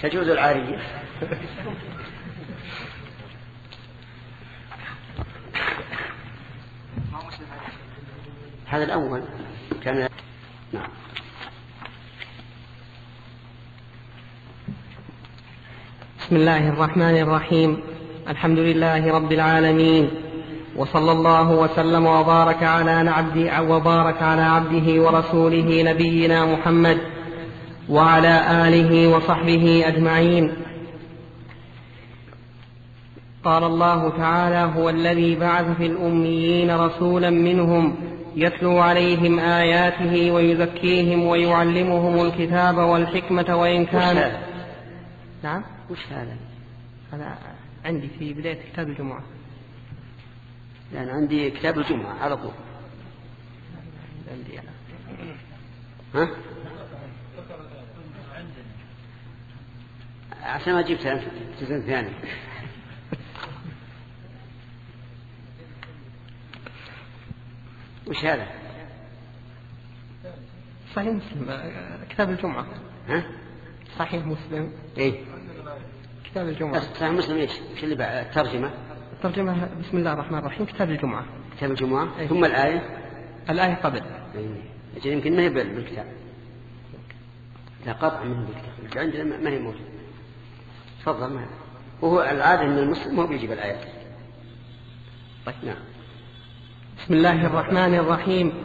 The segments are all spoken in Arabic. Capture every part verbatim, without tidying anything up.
تجوز العارية. هذا الأول كان. نعم. بسم الله الرحمن الرحيم. الحمد لله رب العالمين، وصلى الله وسلم وبارك على عبده وبارك على عبده ورسوله نبينا محمد وعلى آله وصحبه أجمعين. قال الله تعالى: هو الذي بعث في الأميين رسولا منهم يتلو عليهم آياته ويزكيهم ويعلمهم الكتاب والحكمة وإن كان. نعم. وش هذا؟ هذا عندي في بداية كتاب الجمعة. يعني عندي كتاب الجمعة على طول. عندي أنا. ها؟ عشان ما جبتها جزء ثاني. وش هذا؟ صحيح مسلم، كتاب الجمعة. ها؟ صحيح مسلم. إيه؟ كتاب الجمعة. صحيح مسلم إيش؟ وش اللي بعد الترجمة؟ الترجمة بسم الله الرحمن الرحيم، كتاب الجمعة. كتاب الجمعة. إيه؟ ثم الآية. الآية قبل. إيه؟ يمكن ما هي بالكتاب. لا قطع منه بالكتاب. عندنا ما هي موجودة. تفضل. ما وهو العادة أن المسلم هو بيجيب الآيات. طيب. نعم. بسم الله الرحمن الرحيم.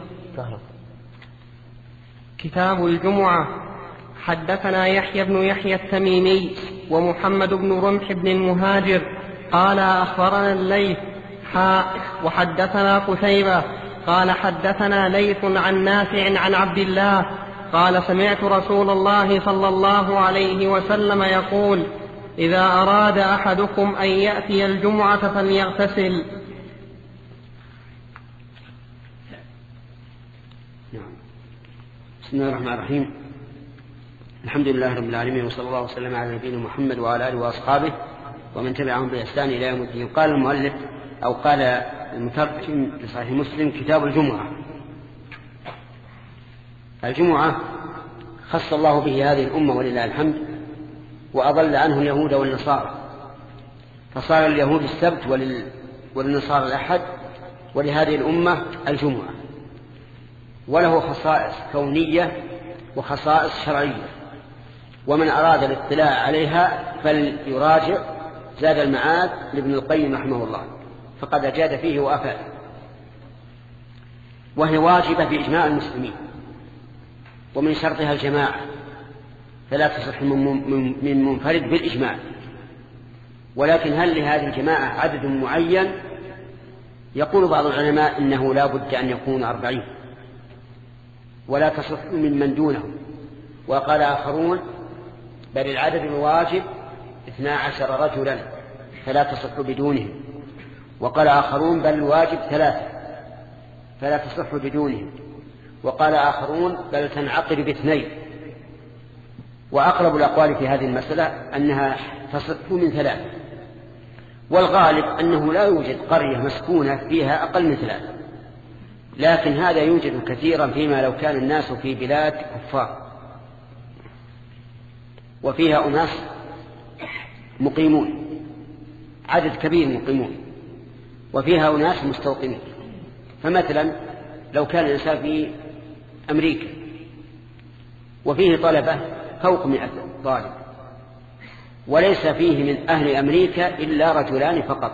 كتاب الجمعة. حدثنا يحيى بن يحيى التميمي ومحمد بن رمح بن المهاجر قال أخبرنا الليث حاء وحدثنا قتيبة قال حدثنا ليث عن نافع عن عبد الله قال سمعت رسول الله صلى الله عليه وسلم يقول: إذا أراد أحدكم أن يأتي الجمعة فليغتسل. نعم. بسم الله الرحمن الرحيم. الحمد لله رب العالمين، وصلى الله وسلم على نبينا محمد وعلى آله وأصحابه ومن تبعهم بإحسان إلى يوم الدين. قال المؤلف أو قال المترجم لصحيح مسلم: كتاب الجمعة. الجمعة خص الله به هذه الأمة ولله الحمد، وأضل عنه اليهود والنصارى، فصار اليهود السبت وللنصارى الأحد، ولهذه الأمة الجمعة، وله خصائص كونية وخصائص شرعية، ومن أراد الاطلاع عليها فليراجع زاد المعاد لابن القيم رحمه الله، فقد أجاد فيه وأفاد. وهي واجبة بإجماع المسلمين، ومن شرطها الجماعة، فلا تصح من منفرد بالإجماع. ولكن هل لهذه الجماعة عدد معين؟ يقول بعض العلماء إنه لا بد أن يكون أربعين، ولا تصح من من دونهم. وقال آخرون: بل العدد الواجب اثنا عشر رجلا فلا تصح بدونهم. وقال آخرون: بل الواجب ثلاثة فلا تصح بدونهم. وقال آخرون: بل تنعقد باثنين. وأقرب الأقوال في هذه المسألة أنها تصح من ثلاثة، والغالب أنه لا يوجد قرية مسكونة فيها أقل من ثلاثة، لكن هذا يوجد كثيرا فيما لو كان الناس في بلاد كفار وفيها أناس مقيمون، عدد كبير مقيمون، وفيها أناس مستوطنين. فمثلا لو كان الإنسان في أمريكا وفيه طلبة فوق مئة طالب، وليس فيه من أهل أمريكا إلا رجلان فقط،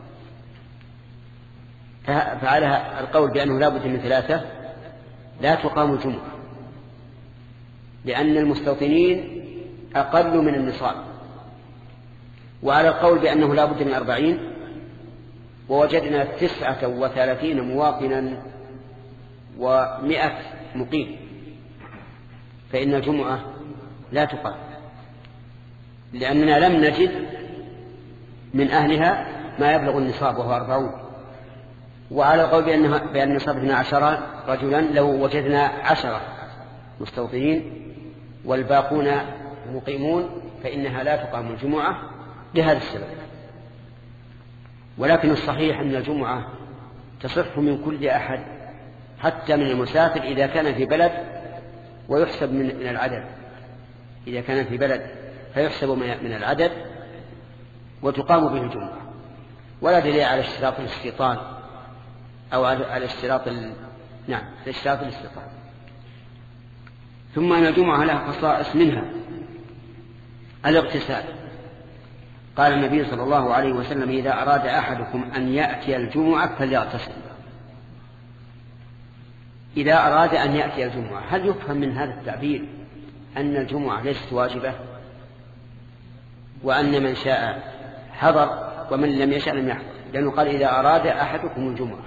فعلى القول بأنه لا بد من ثلاثة لا تقام الجمعة، لأن المستوطنين أقل من النصاب. وعلى القول بأنه لا بد من أربعين، ووجدنا تسعة وثلاثين مواطنا ومئة مقيم، فإن الجمعة لا تقام، لأننا لم نجد من أهلها ما يبلغ النصاب وهو أربعون. وعلى القول بأن النصاب اثنا عشر رجلا لو وجدنا عشرة مستوطنين والباقون مقيمون فإنها لا تقام الجمعة لهذا السبب. ولكن الصحيح أن الجمعة تصح من كل أحد، حتى من المسافر إذا كان في بلد ويحسب من العدد، إذا كان في بلد فيحسب من العدد وتقام به الجمعة، ولا دليل على اشتراط الاستيطان أو على اشتراط ال... نعم على اشتراط الاستيطان. ثم أن الجمعة لها خصائص، منها الاغتسال. قال النبي صلى الله عليه وسلم: إذا أراد أحدكم أن يأتي الجمعة فليغتسل. إذا أراد أن يأتي الجمعة، هل يفهم من هذا التعبير أن الجمعة ليست واجبة، وأن من شاء حضر ومن لم يشاء لم يحضر؟ لأنه قال: إذا أراد أحدكم الجمعة.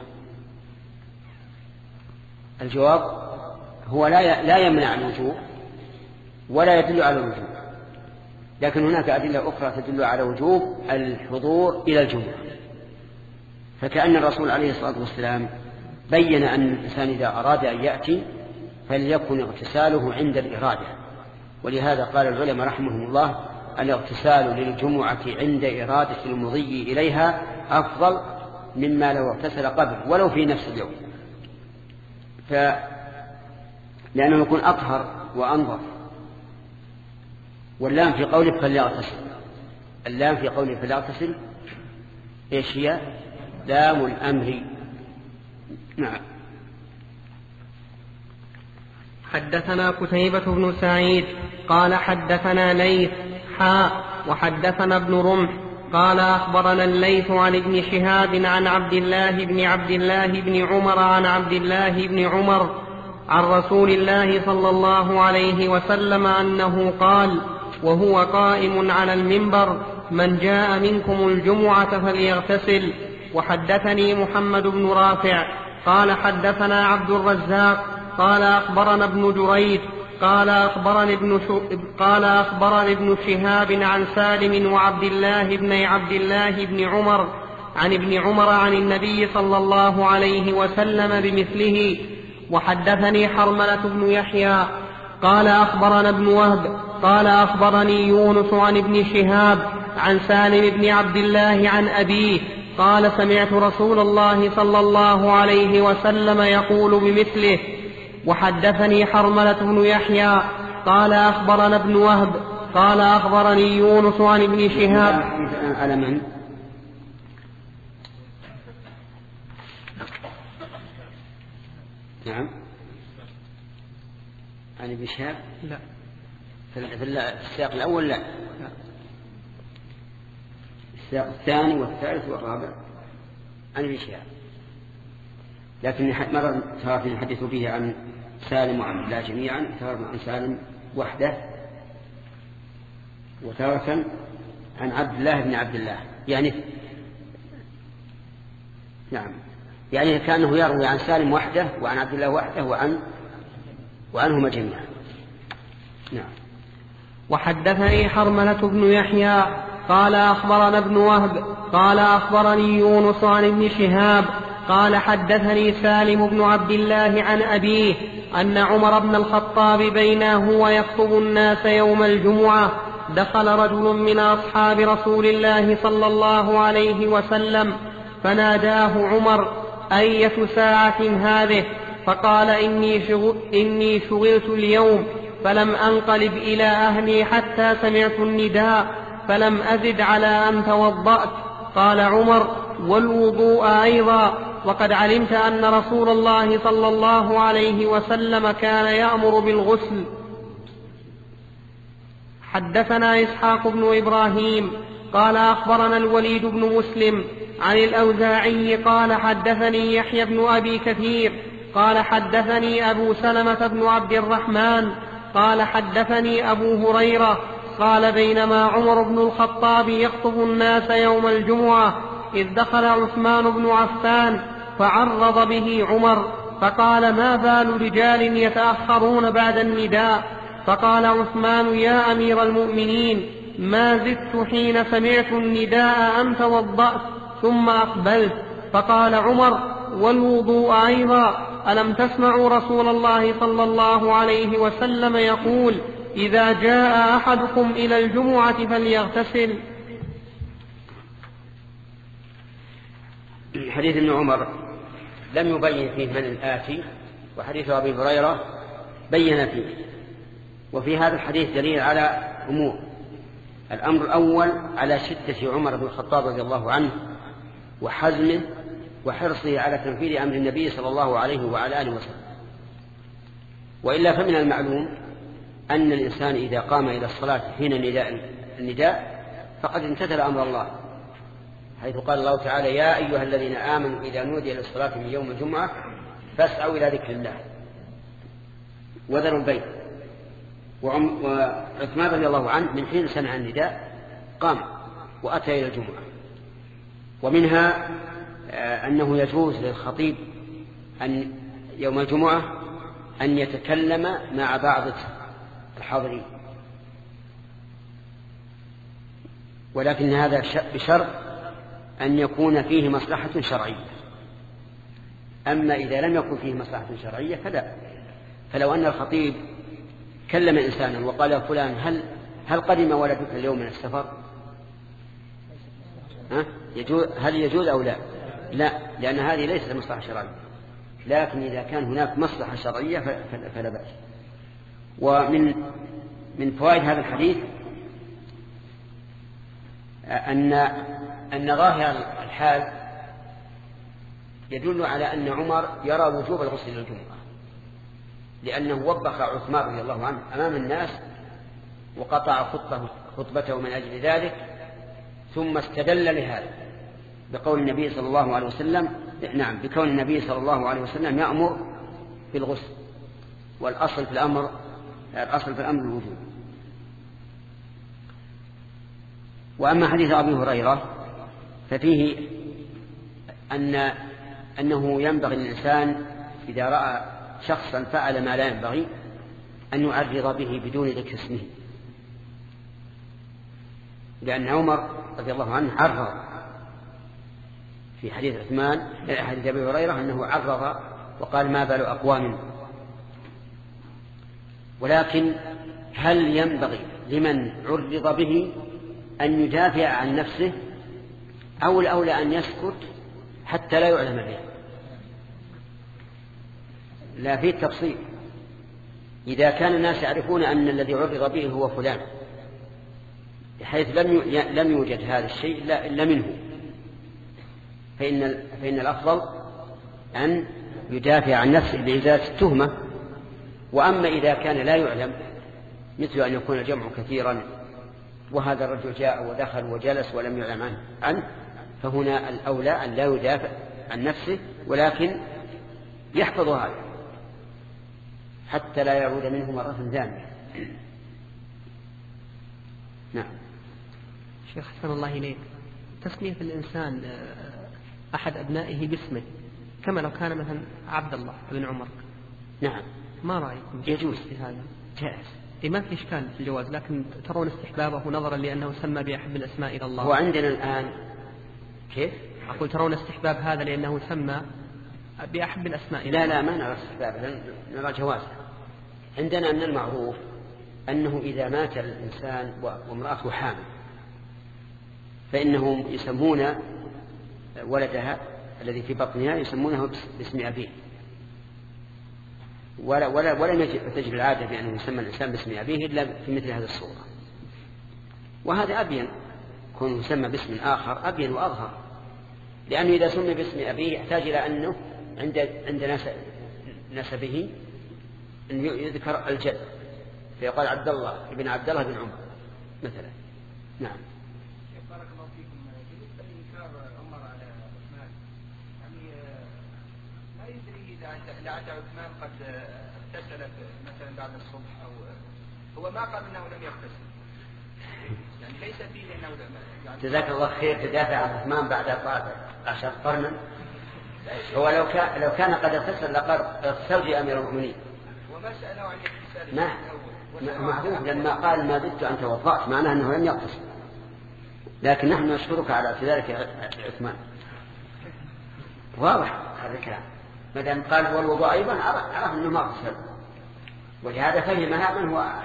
الجواب هو لا لا يمنع الوجوب ولا يدل على الوجوب، لكن هناك أدلة أخرى تدل على وجوب الحضور إلى الجمعة. فكأن الرسول عليه الصلاة والسلام بين أن الإنسان إذا أراد أن يأتي فليكن اغتساله عند الإرادة، ولهذا قال العلماء رحمهم الله: الاغتسال للجمعة عند إرادة المضي إليها أفضل مما لو اغتسل قبل ولو في نفس اليوم، ف... لأنه يكون أطهر وأنظف. واللام في قوله فليغتسل، اللام في قوله فليغتسل إيش هي؟ لام الأمر. نعم. حدثنا قتيبة بن سعيد قال حدثنا ليث حاء وحدثنا ابن رمح قال أخبرنا الليث عن ابن شهاب عن عبد الله بن عبد الله بن عمر عن عبد الله بن عمر عن رسول الله صلى الله عليه وسلم أنه قال وهو قائم على المنبر: من جاء منكم الجمعة فليغتسل. وحدثني محمد بن رافع قال حدثنا عبد الرزاق قال أخبرنا ابن جريج قال أخبرني ابن, قال أخبرني ابن شهاب عن سالم وعبد الله بن عبد الله بن عمر عن ابن عمر عن النبي صلى الله عليه وسلم بمثله. وحدثني حرملة بن يحيى قال أخبرنا ابن وهب قال أخبرني يونس عن ابن شهاب عن سالم بن عبد الله عن أبيه قال: سمعت رسول الله صلى الله عليه وسلم يقول بمثله. وحدثني حرملة بن يحيى قال أخبرنا ابن وهب قال أخبرني يونس عن ابن شهاب. على من؟ نعم، عن ابن شهاب؟ لا، في السياق الأول لا، السياق الثاني والثالث والرابع عن ابن شهاب، لكن مرة ترى نحدث به عن سالم وعن الله جميعا، ترى عن سالم وحده، وتارة عن عبد الله بن عبد الله، يعني نعم، يعني كأنه يروي عن سالم وحده وعن عبد الله وحده وعن وعنهما جميعا. نعم. وحدثني حرملة بن يحيى قال أخبرنا ابن وهب قال أخبرني يونس عن ابن شهاب قال حدثني سالم بن عبد الله عن أبيه أن عمر بن الخطاب بينه ويخطب الناس يوم الجمعة دخل رجل من أصحاب رسول الله صلى الله عليه وسلم فناداه عمر: أية ساعة هذه؟ فقال: إني, شغل إني شغلت اليوم فلم أنقلب إلى أهلي حتى سمعت النداء فلم أزد على أن توضأت. قال عمر: والوضوء أيضا، وقد علمت أن رسول الله صلى الله عليه وسلم كان يأمر بالغسل. حدثنا إسحاق بن إبراهيم قال أخبرنا الوليد بن مسلم عن الأوزاعي قال حدثني يحيى بن أبي كثير قال حدثني أبو سلمة بن عبد الرحمن قال حدثني أبو هريرة قال: بينما عمر بن الخطاب يخطب الناس يوم الجمعة إذ دخل عثمان بن عفان فعرض به عمر فقال: ما بال رجال يتأخرون بعد النداء؟ فقال عثمان: يا أمير المؤمنين، ما زدت حين سمعت النداء أن توضأت ثم أقبلت. فقال عمر: والوضوء أيضا، ألم تسمعوا رسول الله صلى الله عليه وسلم يقول: إذا جاء أحدكم إلى الجمعة فليغتسل؟ حديث ابن عمر لم يبين فيه من الآتي، وحديث أبي هريرة بين فيه. وفي هذا الحديث دليل على أمور: الأمر الأول على شدة عمر بن الخطاب رضي الله عنه وحزمه وحرصه على تنفيذ أمر النبي صلى الله عليه وعلى آله وسلم. وإلا فمن المعلوم أن الإنسان إذا قام إلى الصلاة حين النداء, النداء فقد امتثل أمر الله، حيث قال الله تعالى: يا أيها الذين آمنوا إذا نودي للصلاة من يوم الجمعة فاسعوا إلى ذكر الله وذروا البيع. وعثمان رضي الله عنه من حين سمع النداء قام وأتى إلى الجمعة. ومنها أنه يجوز للخطيب أن يوم الجمعة أن يتكلم مع بعض الحاضرين، ولكن هذا بشرط أن يكون فيه مصلحة شرعية. أما إذا لم يكن فيه مصلحة شرعية فلا. فلو أن الخطيب كلم إنسانا وقال: يا فلان هل, هل قدم ولدك اليوم من السفر؟ ها؟ يجوز هل يجوز أو لا؟ لا، لأن هذه ليست مصلحة شرعية. لكن إذا كان هناك مصلحة شرعية فلا بأس. ومن من فوائد هذا الحديث أن أن ظاهر الحال يدل على أن عمر يرى وجوب الغسل للجمعة، لأنه وبخ عثمان رضي الله عنه أمام الناس وقطع خطبه, خطبته من أجل ذلك، ثم استدل لهذا بقول النبي صلى الله عليه وسلم نعم بكون النبي صلى الله عليه وسلم يأمر بالغسل، والأصل في الأمر الأصل في الأمر الوجوب. وأما حديث أبي هريرة ففيه أن أنه ينبغي للإنسان إذا رأى شخصا فعل ما لا ينبغي أن يعرض به بدون ذكر اسمه، لأن عمر رضي الله عنه عرض في حديث عثمان حديث أبي هريرة أنه عرض وقال: ما بال أقوام. ولكن هل ينبغي لمن عرض به أن يدافع عن نفسه أو الأولى أن يسكت حتى لا يعلم به؟ لا، في التفصيل. إذا كان الناس يعرفون أن الذي عرض به هو فلان بحيث لم لم يوجد هذا الشيء إلا منه، فإن فإن الأفضل أن يدافع عن نفسه بإزالة التهمة. وأما إذا كان لا يعلم، مثل أن يكون الجمع كثيرا وهذا الرجل جاء ودخل وجلس ولم يعلم عنه, عنه فهنا الأولى أن لا يدافع عن نفسه، ولكن يحفظ هذا حتى لا يعود منه مرة ثانية. نعم. شيخ حسن الله إليك، تسمية الإنسان أحد أبنائه باسمه كما لو كان مثلا عبد الله بن عمر، نعم، ما رأيكم؟ يجوز في هذا؟ جائز. إيه، ما في إشكال في الجواز، لكن ترون استحبابه نظرا لأنه سمى بأحب الأسماء إلى الله. وعندنا الآن كيف؟ أقول ترون استحباب هذا لأنه سمى بأحب الأسماء. لا لا، ما نرى استحباب، نرى جوازه. عندنا أن المعروف أنه إذا مات الإنسان وامرأته حامل فإنهم يسمون ولدها الذي في بطنها يسمونه باسم أبيه، ولا ولا ولا تجري العادة بأنه يسمى الإنسان باسم أبيه إلا في مثل هذه الصورة. وهذا أبين، كون يسمى باسم آخر أبين وأظهر، لأنه إذا سمي باسم أبيه يحتاج إلى أنه عند عند نسبه أن يذكر الجد، فيقال عبد الله ابن عبد الله بن عمر مثلا. نعم. بارك الله فيكم. بالنسبة لإنكار عمر على عثمان، يعني ما يدري إذا لعل عثمان قد اغتسل مثلا بعد الصبح، أو هو ما قال إنه لم يغتسل، يعني ليس فيه إنه يعني. جزاك الله خير. تدافع عن عثمان بعد عشر قرنا. هو لو كان لو كان قد اغتسل لقد اغتسل أمير المؤمنين. وما سأله عن الاغتسال ما معروف لما قال ما زدت أن توضأت معناه أنه لم يغتسل، لكن نحن نشكرك على اعتذارك يا عثمان. واضح هذا الكلام، ما دام قال هو الوضوء أيضا عرف أنه ما اغتسل، ولهذا فهمها من هو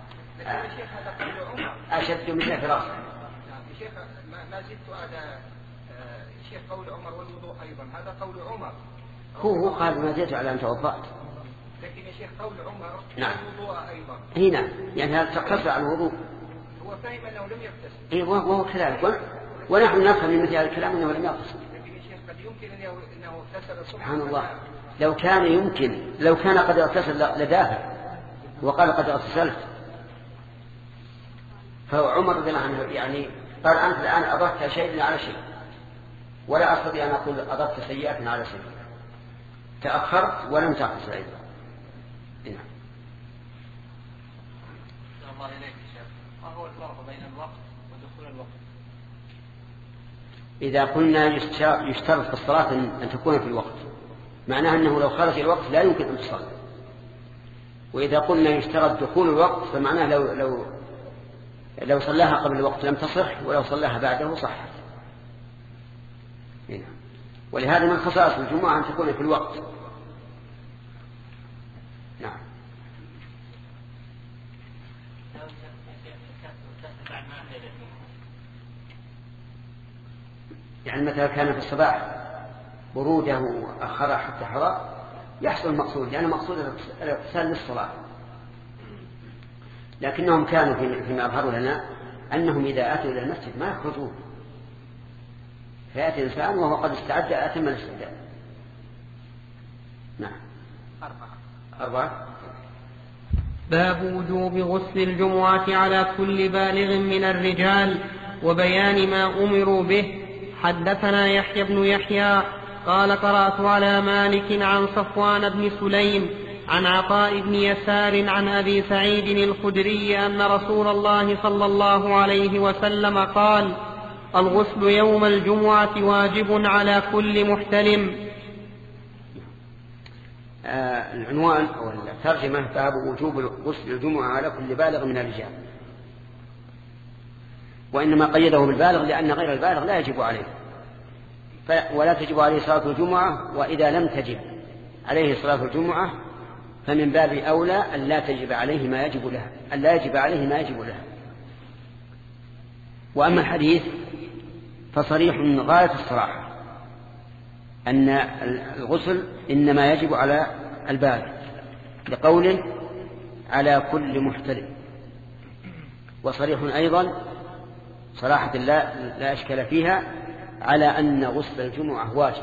أشد من فراسه. شيخ ما زدت على شيخ قول عمر والوضوء أيضا، هذا قول عمر. هو هو قال ما زدت على أن توضأت، لكن يا شيخ قول عمر نعم والوضوء أيضا هنا يعني هذا تقتصر على الوضوء. هو وفهم أنه لم يغتسل. إيه وهو كذلك، ونحن نفهم من مثل هذا الكلام أنه لم يغتسل. لكن يا شيخ قد يمكن أنه اغتسل الصبح. سبحان الله، لو كان يمكن، لو كان قد اغتسل لدافع وقال قد اغتسلت، فهو عمر رضي الله عنه يعني قال أنت الآن أضفت شيء على شيء، ولا أستطيع أن أقول أضفت سيئة على سيئة، تأخرت ولم تغتسل أيضا. نعم. الله إليك شيخ، ما هو الفرق بين الوقت ودخول الوقت؟ إذا قلنا يشترط في الصلاة أن تكون في الوقت، معناه أنه لو خرج الوقت لا يمكن أن تصلي. وإذا قلنا يشترط دخول الوقت فمعناه لو لو لو صلاها قبل الوقت لم تصح، ولو صلاها بعده صحت. ولهذا من خصائص الجمعة أن تكون في الوقت. نعم. يعني مثلا كان في الصباح بروده وأخرها حتى حضر يحصل المقصود، لأن يعني مقصود الاغتسال للصلاة. لكنهم كانوا فيما أظهروا لنا أنهم إذا أتوا إلى المسجد ما يخرجون، فيأتي الإنسان وهو قد استعد أتم الاستعداد. نعم. أربعة. أربعة. باب وجوب غسل الجمعة على كل بالغ من الرجال وبيان ما أمروا به. حدثنا يحيى بن يحيى قال قرأت على مالك عن صفوان بن سليم عن عطاء بن يسار عن أبي سعيد الخدري أن رسول الله صلى الله عليه وسلم قال: الغسل يوم الجمعة واجب على كل محتلم. آه العنوان أو الترجمة باب وجوب غسل الجمعة على كل بالغ من الرجال، وإنما قيده بالبالغ لأن غير البالغ لا يجب عليه، ولا تجب عليه صلاة الجمعة، وإذا لم تجب عليه صلاة الجمعة فمن باب أولى أن لا تجب عليه ما يجب له، أن لا يجب عليه ما يجب له. وأما الحديث فصريح من غاية الصراحة أن الغسل إنما يجب على البالغ، لقوله على كل محتلم. وصريح أيضا صراحة لا, لا أشكال فيها على أن غسل الجمعة واجب.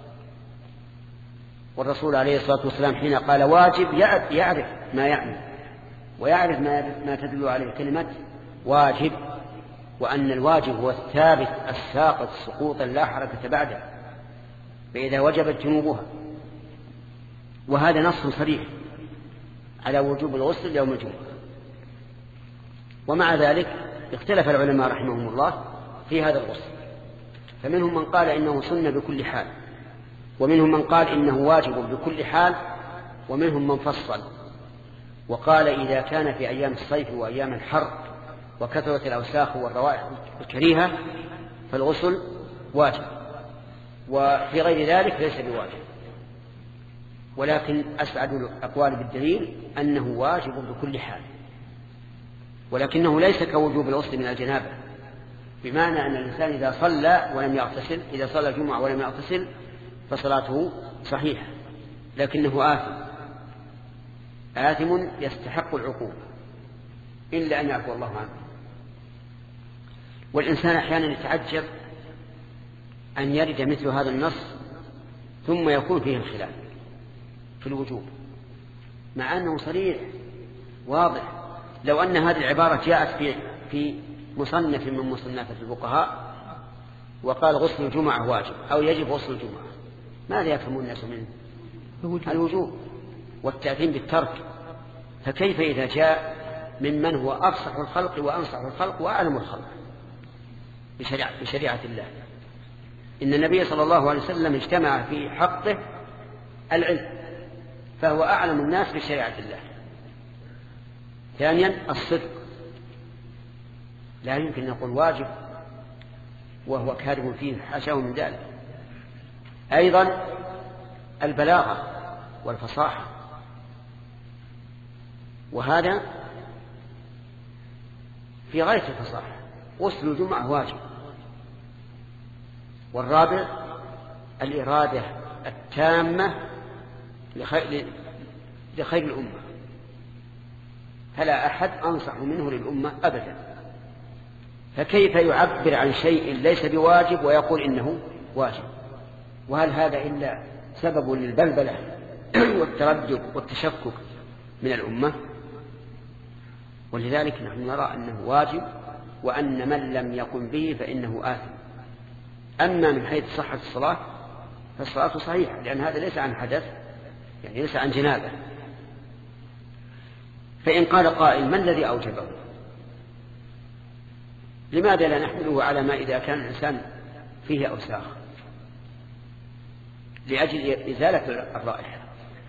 والرسول عليه الصلاة والسلام حين قال واجب يعرف ما يعني، ويعرف ما تدل عليه كلمة واجب، وأن الواجب هو الثابت الساقط سقوطا لا حركة بعده، فإذا وجبت جنوبها. وهذا نص صريح على وجوب الغسل يوم الجمعة. ومع ذلك اختلف العلماء رحمهم الله في هذا الغسل، فمنهم من قال إنه سنة بكل حال، ومنهم من قال إنه واجب بكل حال، ومنهم من فصل وقال إذا كان في أيام الصيف وأيام الحر وكثرة الأوساخ والروائح الكريهة فالغسل واجب، وفي غير ذلك ليس بواجب. ولكن أسعد الأقوال بالدليل أنه واجب بكل حال، ولكنه ليس كوجوب الغسل من الجنابة، بمعنى أن الإنسان إذا صلى ولم يغتسل، إذا صلى الجمعة ولم يغتسل فصلاته صحيحة، لكنه آثم آثم يستحق العقوبة إلا أن يعفو الله عنه. والإنسان أحيانا يتعجب أن يرد مثل هذا النص ثم يكون فيه الخلاف في الوجوب، مع أنه صريح واضح. لو أن هذه العبارة جاءت في في مصنف من مصنفات الفقهاء وقال غسل الجمعة واجب أو يجب غسل الجمعة، ماذا يفهم الناس منه؟ الوجوب والتأثيم بالترك. فكيف إذا جاء ممن هو أفصح الخلق وأنصح الخلق وأعلم الخلق بشريعة, بشريعة الله؟ إن النبي صلى الله عليه وسلم اجتمع في حقه العلم، فهو أعلم الناس بشريعة الله. ثانيا الصدق، لا يمكن أن نقول واجب وهو كاذب فيه، حاشاه من ذلك. أيضا البلاغة والفصاحة، وهذا في غاية الفصاحة. غسل الجمعة واجب. والرابع الإرادة التامة لخير, لخير الأمة، فلا أحد أنصح منه للأمة أبدا. فكيف يعبر عن شيء ليس بواجب ويقول إنه واجب؟ وهل هذا إلا سبب للبلبلة والتردد والتشكك من الأمة؟ ولذلك نحن نرى أنه واجب، وأن من لم يقم به فإنه آثم. أما من حيث صحة الصلاة فالصلاة صحيحة، لأن هذا ليس عن حدث، يعني ليس عن جنابة. فإن قال قائل: ما الذي أوجبه؟ لماذا لا نحمله على ما إذا كان الإنسان فيه أوساخ لأجل إزالة الرائحة؟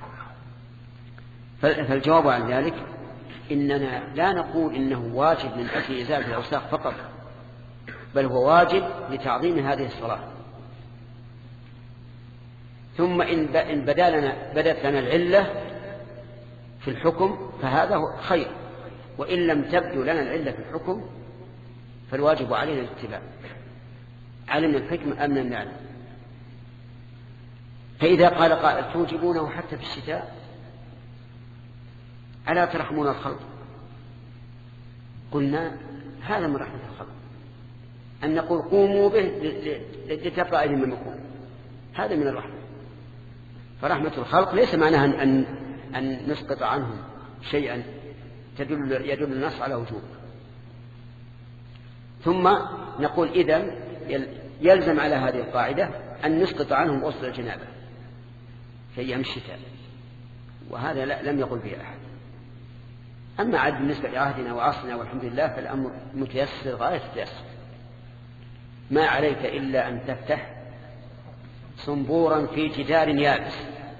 فالجواب عن ذلك إننا لا نقول إنه واجب من أجل إزالة الأوساخ فقط، بل هو واجب لتعظيم هذه الصلاة. ثم إن بدا لنا بدت لنا العلة في الحكم فهذا خير، وإن لم تبدو لنا العلة في الحكم فالواجب علينا الاتباع، علمنا الحكم أم لم نعلم. فإذا قال قائل: توجبونه حتى في الشتاء، ألا ترحمون الخلق؟ قلنا: هذا من رحمة الخلق أن نقول قوموا به لتبقى أيدي من يقوم، هذا من الرحمة. فرحمة الخلق ليس معناها أن, أن نسقط عنهم شيئا تدل يدل النص على وجوب. ثم نقول: إذن يلزم على هذه القاعدة أن نسقط عنهم غسل الجنابة في أيام الشتاء، وهذا لم يقل به أحد. أما عاد بالنسبة لعهدنا وعصرنا والحمد لله فالأمر متيسر غاية التيسر. ما عليك إلا أن تفتح صنبورا في جدار يابس،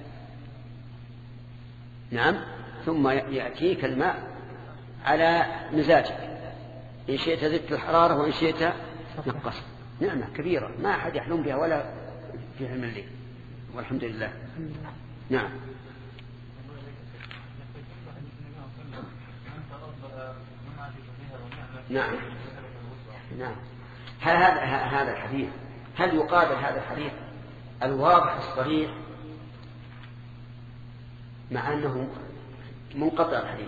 نعم، ثم يأتيك الماء على مزاجك، إن شئت زدت الحرارة وإن شئت نقصت. نعمة كبيرة ما أحد يحلم بها ولا في علم الليل، والحمد لله. نعم. نعم نعم. هل هذا هذا الحديث هل يقابل هذا الحديث الواضح الصريح مع أنه منقطع الحديث؟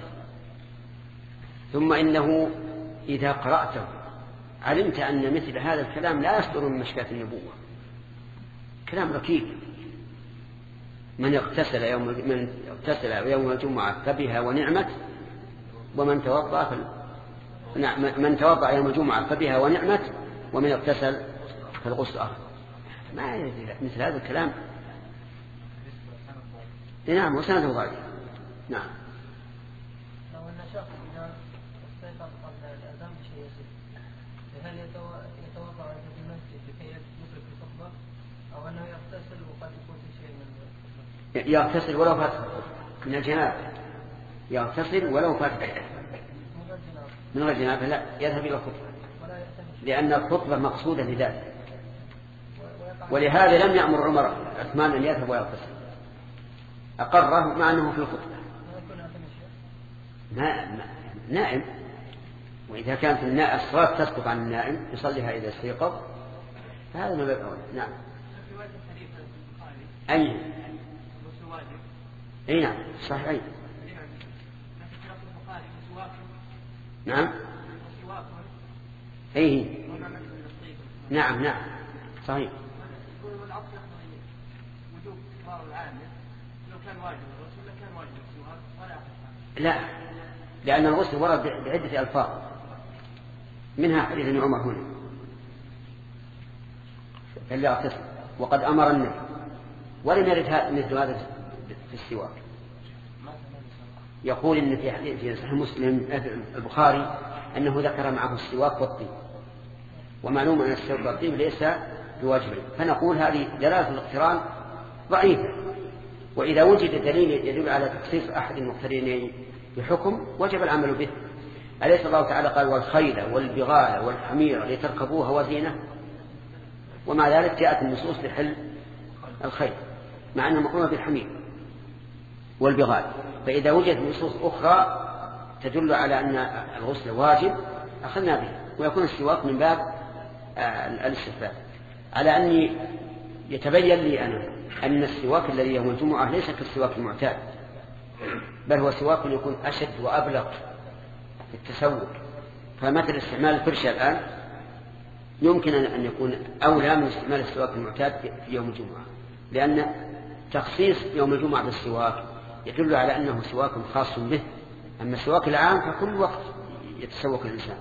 ثم إنه إذا قرأته علمت أن مثل هذا الكلام لا يصدر من مشكاة النبوة، كلام ركيك. من اغتسل يوم من اغتسل يوم الجمعة فبها ونعمت، ومن توضأ فل... نعم من توضأ يوم الجمعة فبها ونعمت، ومن اغتسل فالغسل أفضل. ما يدري مثل هذا الكلام. نعم وسنده ضعيف. نعم. لو أن شخص إذا استيقظ قبل الأذان بشيء يسير، هل يتوضأ في المسجد لكي يدرك الخطبة، أو أنه يغتسل وقد يكون في شيء من يغتسل ولو فات من الجنابة، يغتسل ولو فات من غير جنابة، لا يذهب إلى الخطبة، لأن الخطبة مقصودة لذلك. ولهذا لم يأمر عمر عثمان أن يذهب ويغتسل، أقره مع أنه في الخطبة. نائم، وإذا كانت الصلاة تسقط عن النائم يصليها إذا استيقظ فهذا ما بيبقى. نعم. أي أي نعم صحيح. أي نعم أي نعم نعم صحيح. لا، لأن الغسل ورد بعدة ألفاظ، منها حديث ابن عمر هنا فليغتسل وقد أمر النبي، ولم يرد مثل هذا في السواك. يقول إن في حديث في صحيح مسلم البخاري أنه ذكر معه السواك والطيب، ومعلوم أن السواك والطيب ليس بواجبين، فنقول هذه دلالة الاقتران ضعيفة. وإذا وجد دليل يدل على تخصيص أحد المقترنين بحكم وجب العمل به. أليس الله تعالى قال: والخيل والبغال والحمير لتركبوها وزينة؟ ومع ذلك جاءت النصوص لحل الخيل مع أنه مقرونة بالحمير والبغال. فإذا وجدت نصوص أخرى تدل على أن الغسل واجب أخذنا به، ويكون السواك من باب الاستفادة. على أني يتبين لي أنا أن السواك الذي يوم الجمعة ليس كالسواك المعتاد، بل هو سواك يكون أشد وأبلغ في التسوق. فمثل استعمال الفرشة الآن يمكن أن يكون أولى من استعمال السواك المعتاد في يوم الجمعة، لأن تخصيص يوم الجمعة بالسواك يدل على أنه سواك خاص به، أما السواك العام فكل وقت يتسوك الإنسان.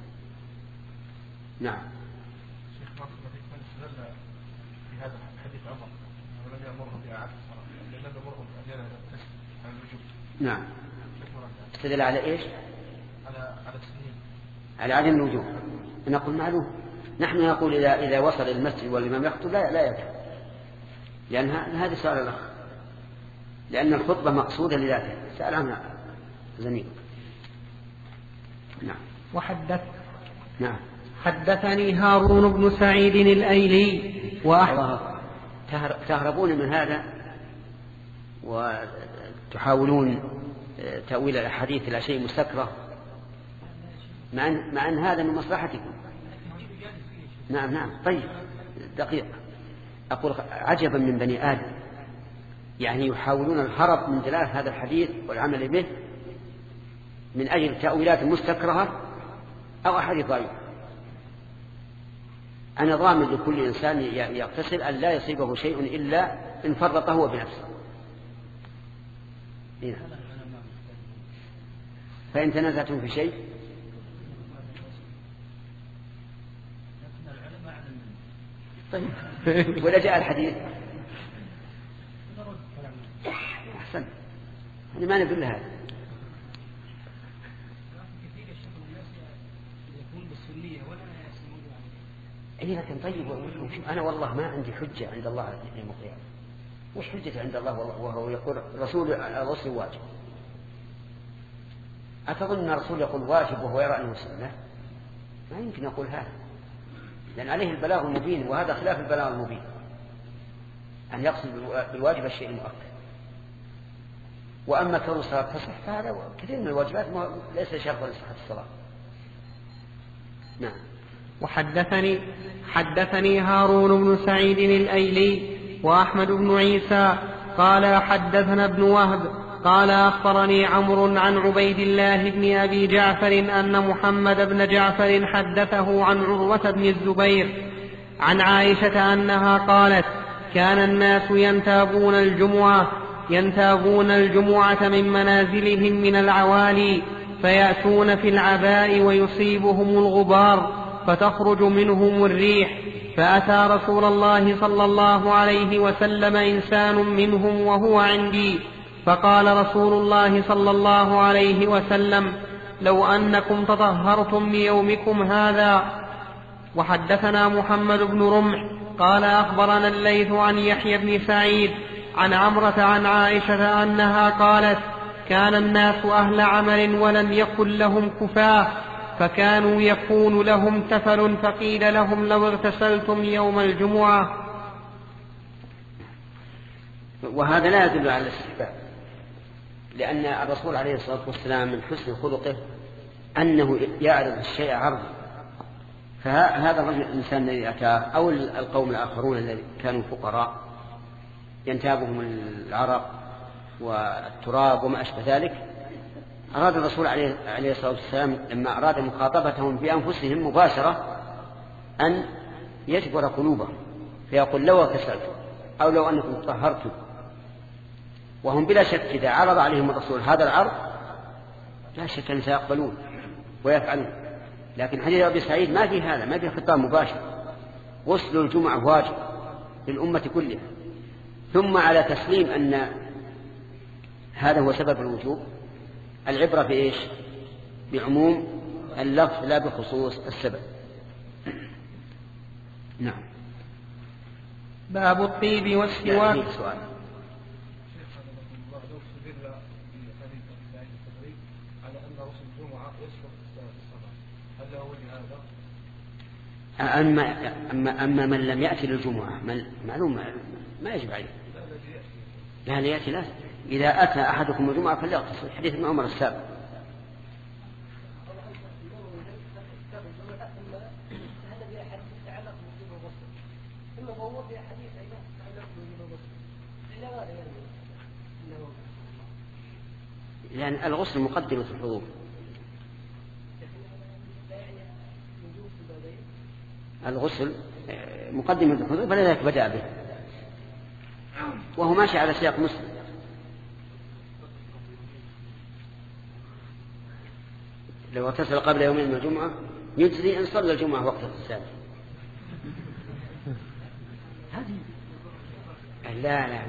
نعم. شيخ مصر من استدل في هذا حديث عمر ولم يأمرهم بإعادة الصلاة لأنه يأمرهم بأداء عن الوجوب. نعم. استدل على إيش؟ على على السنين. على عدم الوجوب. نقول معلوم. نحن نقول إذا إذا وصل المسجد والإمام يخطب لا لا يذهب، لأن هذا سؤال الأخ، لأن الخطبة مقصودة لذاته. سأل عنها زميل. نعم. وحدث نعم. حدثني هارون بن سعيد الأيلي وأحمد. تهربون من هذا وتحاولون تأويل الأحاديث إلى شيء مستكره، مع أن, مع أن هذا من مصلحتكم. نعم نعم. طيب دقيقة، أقول عجبا من بني آدم، يعني يحاولون الهرب من دلالة هذا الحديث والعمل به من أجل تأويلات مستكرهة أو أحاديث ضعيفة. أنا ضامن لكل إنسان يغتسل أن لا يصيبه شيء إلا إن فرط هو بنفسه. إيه؟ فإن تنازعتم في شيء طيب ولا جاء الحديث أحسن، أنا ما نقول هذا. إيه لكن طيب، أنا والله ما عندي حجة عند الله يوم القيامة. وش حجة عند الله وهو يقول رسول الغسل واجب؟ أتظن أن الرسول يقول واجب وهو يرى أنه سنة؟ ما يمكن يقول هذا، لأن عليه البلاغ المبين، وهذا خلاف البلاغ المبين أن يقصد بالواجب الشيء المؤكد. وأما كون الصلاة تصح فهذا كثير من الواجبات ليس شرطا لصحة الصلاة. نعم. وحدثني حدثني هارون بن سعيد الأيلي وأحمد بن عيسى قال حدثنا ابن وهب قال أخبرني عمرو عن عبيد الله بن أبي جعفر أن محمد بن جعفر حدثه عن عروة بن الزبير عن عائشة أنها قالت كان الناس ينتابون الجمعة ينتابون الجمعة من منازلهم من العوالي فيأتون في العباء ويصيبهم الغبار فتخرج منهم الريح، فأتى رسول الله صلى الله عليه وسلم إنسان منهم وهو عندي، فقال رسول الله صلى الله عليه وسلم لو أنكم تطهرتم ليومكم هذا. وحدثنا محمد بن رمح قال أخبرنا الليث عن يحيى بن سعيد عن عمرة عن عائشة أنها قالت كان الناس أهل عمل ولم يكن لهم كفاة، فكانوا يكون لهم تفل فقيل لهم لو اغتسلتم يوم الجمعة. وهذا لا يدل على الاستحباب، لأن الرسول عليه الصلاة والسلام من حسن خلقه أنه يعرض الشيء عرضا. فهذا الرجل الإنسان الذي أتاه أو القوم الآخرون الذين كانوا فقراء ينتابهم العرق والتراب وما أشبه ذلك، أراد الرسول عليه الصلاة والسلام لما أراد مخاطبتهم بأنفسهم مباشرة أن يجبر قلوبهم، فيقول لو اغتسلتم أو لو أنكم تطهرتم. وهم بلا شك إذا عرض عليهم الرسول هذا العرض لا شك أن سيقبلون ويفعلون. لكن حديث أبي سعيد ما في هذا، ما في خطاب مباشر. غسل الجمعة واجب للأمة كلها. ثم على تسليم أن هذا هو سبب الوجوب، العبرة في إيش؟ بعموم اللفظ لا بخصوص السبب. نعم. باب الطيب والسواك. يعني سؤال. أما, أما, أما من لم يأتي للجمعة معلوم ما يجب عليه. لا يأتي لا. إذا أتى أحدكم الجمعة فليغتسل، حديث ابن عمر السابق. لأن الغسل مقدمة الحضور. الغسل مقدمة الحضور فلذلك بدأ به، وهو ماشي على سياق مسلم. لو اغتسل قبل يومين من الجمعة يجزي إن صلى الجمعة وقت اغتساله. لا لا لا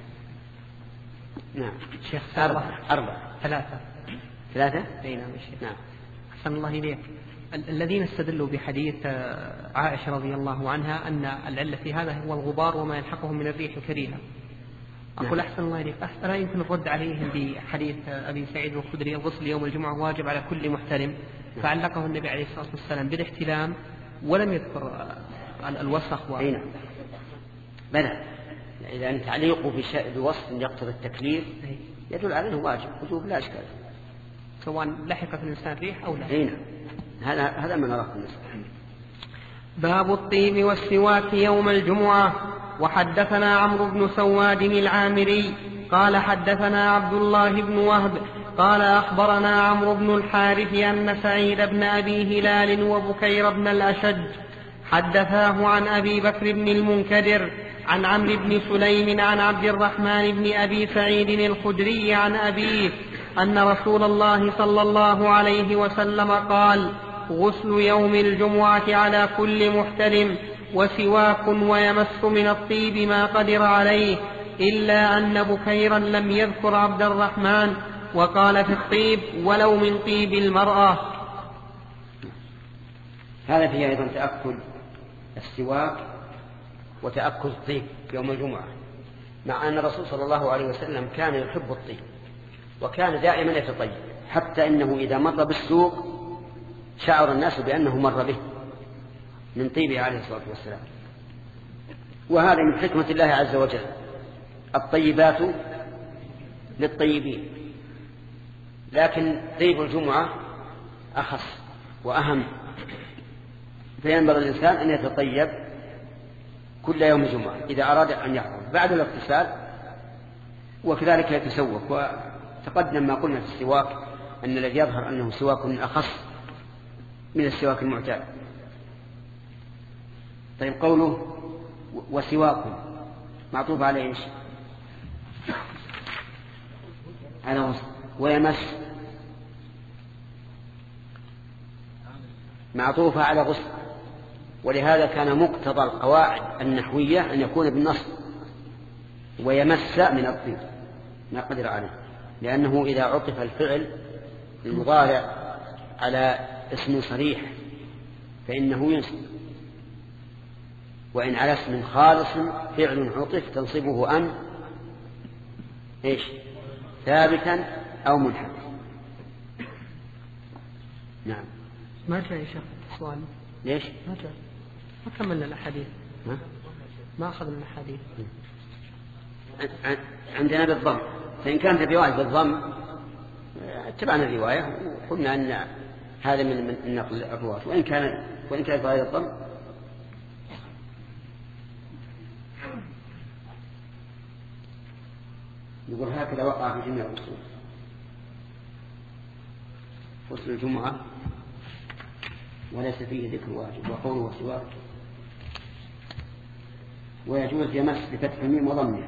نعم شيخ أربعة أربعة ثلاثة ثلاثة أي نعم الشيخ. نعم. أحسن الله إليك. الذين استدلوا بحديث عائشة رضي الله عنها أن العلة في هذا هو الغبار وما يلحقهم من الريح الكريهة، أقول نعم. أحسن الله إليك، ألا يمكن الرد عليهم بحديث أبي سعيد الخدري الغسل يوم الجمعة واجب على كل محترم، فعلقه النبي عليه الصلاة والسلام بالاحتلام ولم يذكر الوسخ و... أين بلى إذا تعليقه بوصف يقتضي التكليف يدل على أنه واجب وجوب لا إشكال، سواء لحق في الإنسان ريح أو لا. هنا هذا هذا من نراه الناس. باب الطيب والسواك يوم الجمعة. وحدثنا عمرو بن سواد العامري قال حدثنا عبد الله بن وهب قال أخبرنا عمرو بن الحارث أن سعيد بن أبي هلال وبكير بن الأشج حدثاه عن أبي بكر بن المنكدر عن عمرو بن سليم عن عبد الرحمن بن أبي سعيد الخدري عن أبيه أن رسول الله صلى الله عليه وسلم قال: غسل يوم الجمعة على كل محتلم، وسواك ويمس من الطيب ما قدر عليه، إلا أن بكيرا لم يذكر عبد الرحمن، وقال في الطيب ولو من طيب المرأة. هذا فيه أيضا تأكد السواك وتأكد الطيب يوم الجمعة، مع أن الرسول صلى الله عليه وسلم كان يحب الطيب وكان دائما يتطيب، حتى إنه إذا مر بالسوق شعر الناس بأنه مر به من طيبه عليه الصلاة والسلام. وهذا من حكمة الله عز وجل، الطيبات للطيبين، لكن طيب الجمعة أخص وأهم، فينبغي الإنسان أن يتطيب كل يوم جمعة إذا أراد أن يحضر بعد الاغتسال، وكذلك يتسوك. وتقدم ما قلنا في السواك أن الذي يظهر أنه سواك من أخص من السواك المعتاد. طيب قوله وسواك معطوف على إيش؟ على غسل. ويمس معطوفة على غسل، ولهذا كان مقتضى القواعد النحوية أن يكون بالنصب ويمس من الطيب ما قدر عليه، لأنه إذا عطف الفعل المضارع على اسم صريح فإنه ينصب، وإن على اسم خالص فعل عطف تنصبه أن إيش ثابتا أو منحل. نعم. ما جاء يا شيخ سؤال. ليش؟ ما جاء، ما كملنا الأحاديث، ما, ما أخذنا الأحاديث. عندنا بالضم، فإن كانت الرواية بالضم اتبعنا الرواية وقلنا أن هذا من من نقل الرواة، وإن كان وإن كانت بغير الضم يقول هكذا وقع في جميع الأصول. غسل الجمعة وليس فيه ذكر واجب، وقوله سواك. ويجوز يمس بفتح الميم وضمها،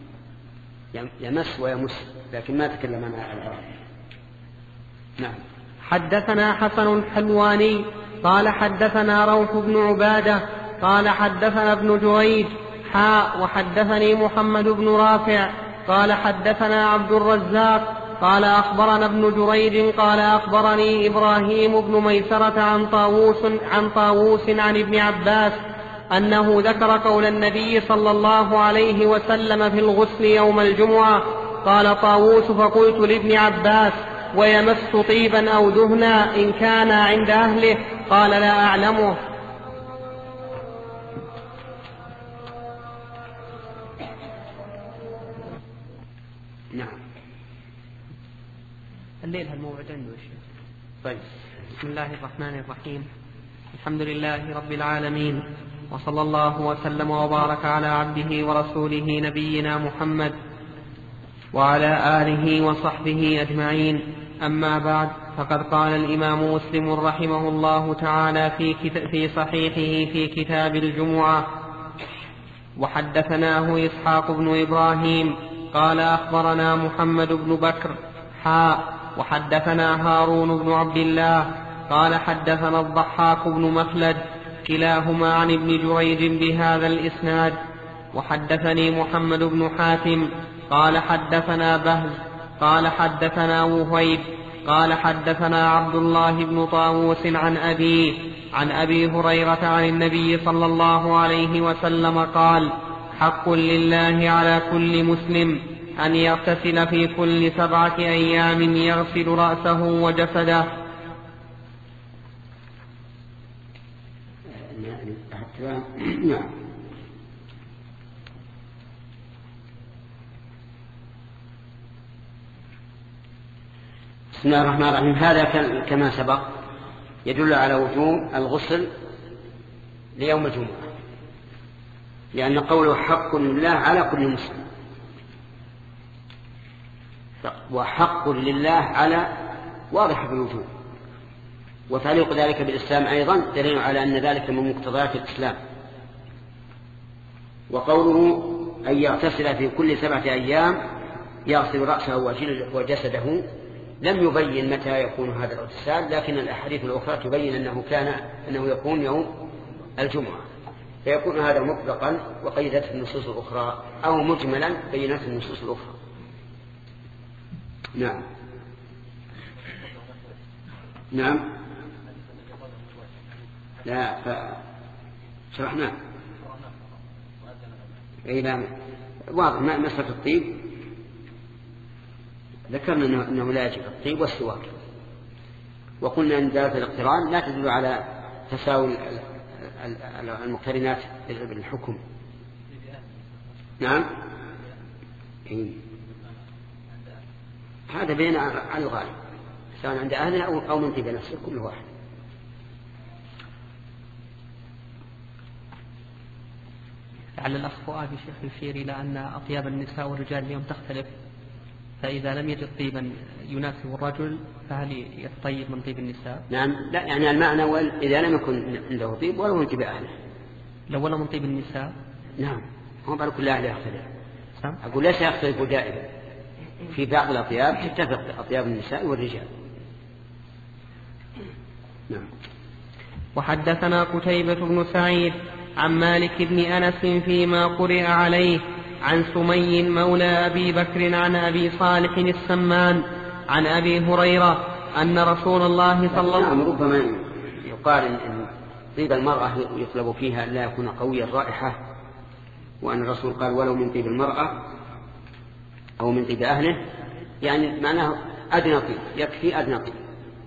يمس ويمس، لكن ما تكلم عن العرب. نعم. حدثنا حسن الحلواني قال حدثنا روح بن عبادة قال حدثنا ابن جريج حاء وحدثني محمد بن رافع قال حدثنا عبد الرزاق قال أخبرنا ابن جريج قال أخبرني إبراهيم بن ميسرة عن طاووس عن طاووس عن ابن عباس أنه ذكر قول النبي صلى الله عليه وسلم في الغسل يوم الجمعة. قال طاووس فقلت لابن عباس: ويمس طيبا أو دهنا إن كان عند أهله؟ قال: لا أعلمه. نعم. الليل هالموعد عنده شيء. طيب. بسم الله الرحمن الرحيم. الحمد لله رب العالمين، وصلى الله وسلم وبارك على عبده ورسوله نبينا محمد وعلى آله وصحبه أجمعين. أما بعد، فقد قال الإمام مسلم رحمه الله تعالى في, في صحيحه في كتاب الجمعة: وحدثناه إسحاق بن إبراهيم قال أخبرنا محمد بن بكر حاء وحدثنا هارون بن عبد الله قال حدثنا الضحاك بن مخلد كلاهما عن ابن جريج بهذا الإسناد. وحدثني محمد بن حاتم قال حدثنا بهز قال حدثنا وهيب قال حدثنا عبد الله بن طاووس عن أبيه عن أبي هريرة عن النبي صلى الله عليه وسلم قال: حق لله على كل مسلم أن يغتسل في كل سبعة أيام يغسل رأسه وجسده. نعم. بسم الله الرحمن الرحيم. هذا كما سبق يدل على وجوب الغسل ليوم الجمعة، لأن قوله حق لله على كل مسلم، وحق لله على واضح بالوجوب، وتعليق ذلك بالإسلام أيضا دليل على أن ذلك من مقتضيات الإسلام. وقوله أن يغتسل في كل سبعة أيام يغسل رأسه وجسده لم يبين متى يكون هذا الاغتسال، لكن الأحاديث الأخرى تبين أنه كان أنه يكون يوم الجمعة، فيكون هذا مطلقا وقيدته النصوص الأخرى، أو مجملا بينته النصوص الأخرى. نعم. نعم. لا شرحنا اي لا واضح مسألة الطيب ذكرنا انه, إنه لا يجب الطيب والسواك، وقلنا ان دلالة الاقتران لا تدل على تساوي المقترنات بالحكم. نعم. إيه. هذا بين على الغالب سواء عند أهله أو من طيب نفسه كل واحد. لعل الأخ فؤاد شيخ يشير إلى أن أطياب النساء والرجال اليوم تختلف، فإذا لم يجد طيبا يناسب الرجل فهل يتطيب من طيب النساء؟ نعم. لا يعني المعنى إذا لم يكن عنده طيب ولو من طيب أهله. لو ولا من طيب النساء؟ نعم. هم قالوا كل أهل يختلف. أقول ليس يختلف دائما، في بعض الأطياب تتفق أطياب النساء والرجال. نعم. وحدثنا قتيبة بن سعيد عن مالك بن أنس فيما قرئ عليه عن سمي مولى أبي بكر عن أبي صالح السمان عن أبي هريرة أن رسول الله صلى الله عليه وسلم. نعم. ربما يقال أن طيب المرأة يطلب فيها لا يكون قوي الرائحة، وأن الرسول قال ولو من طيب المرأة أو من طيب أهله، يعني معناه أدنى طيب، يكفي أدنى طيب.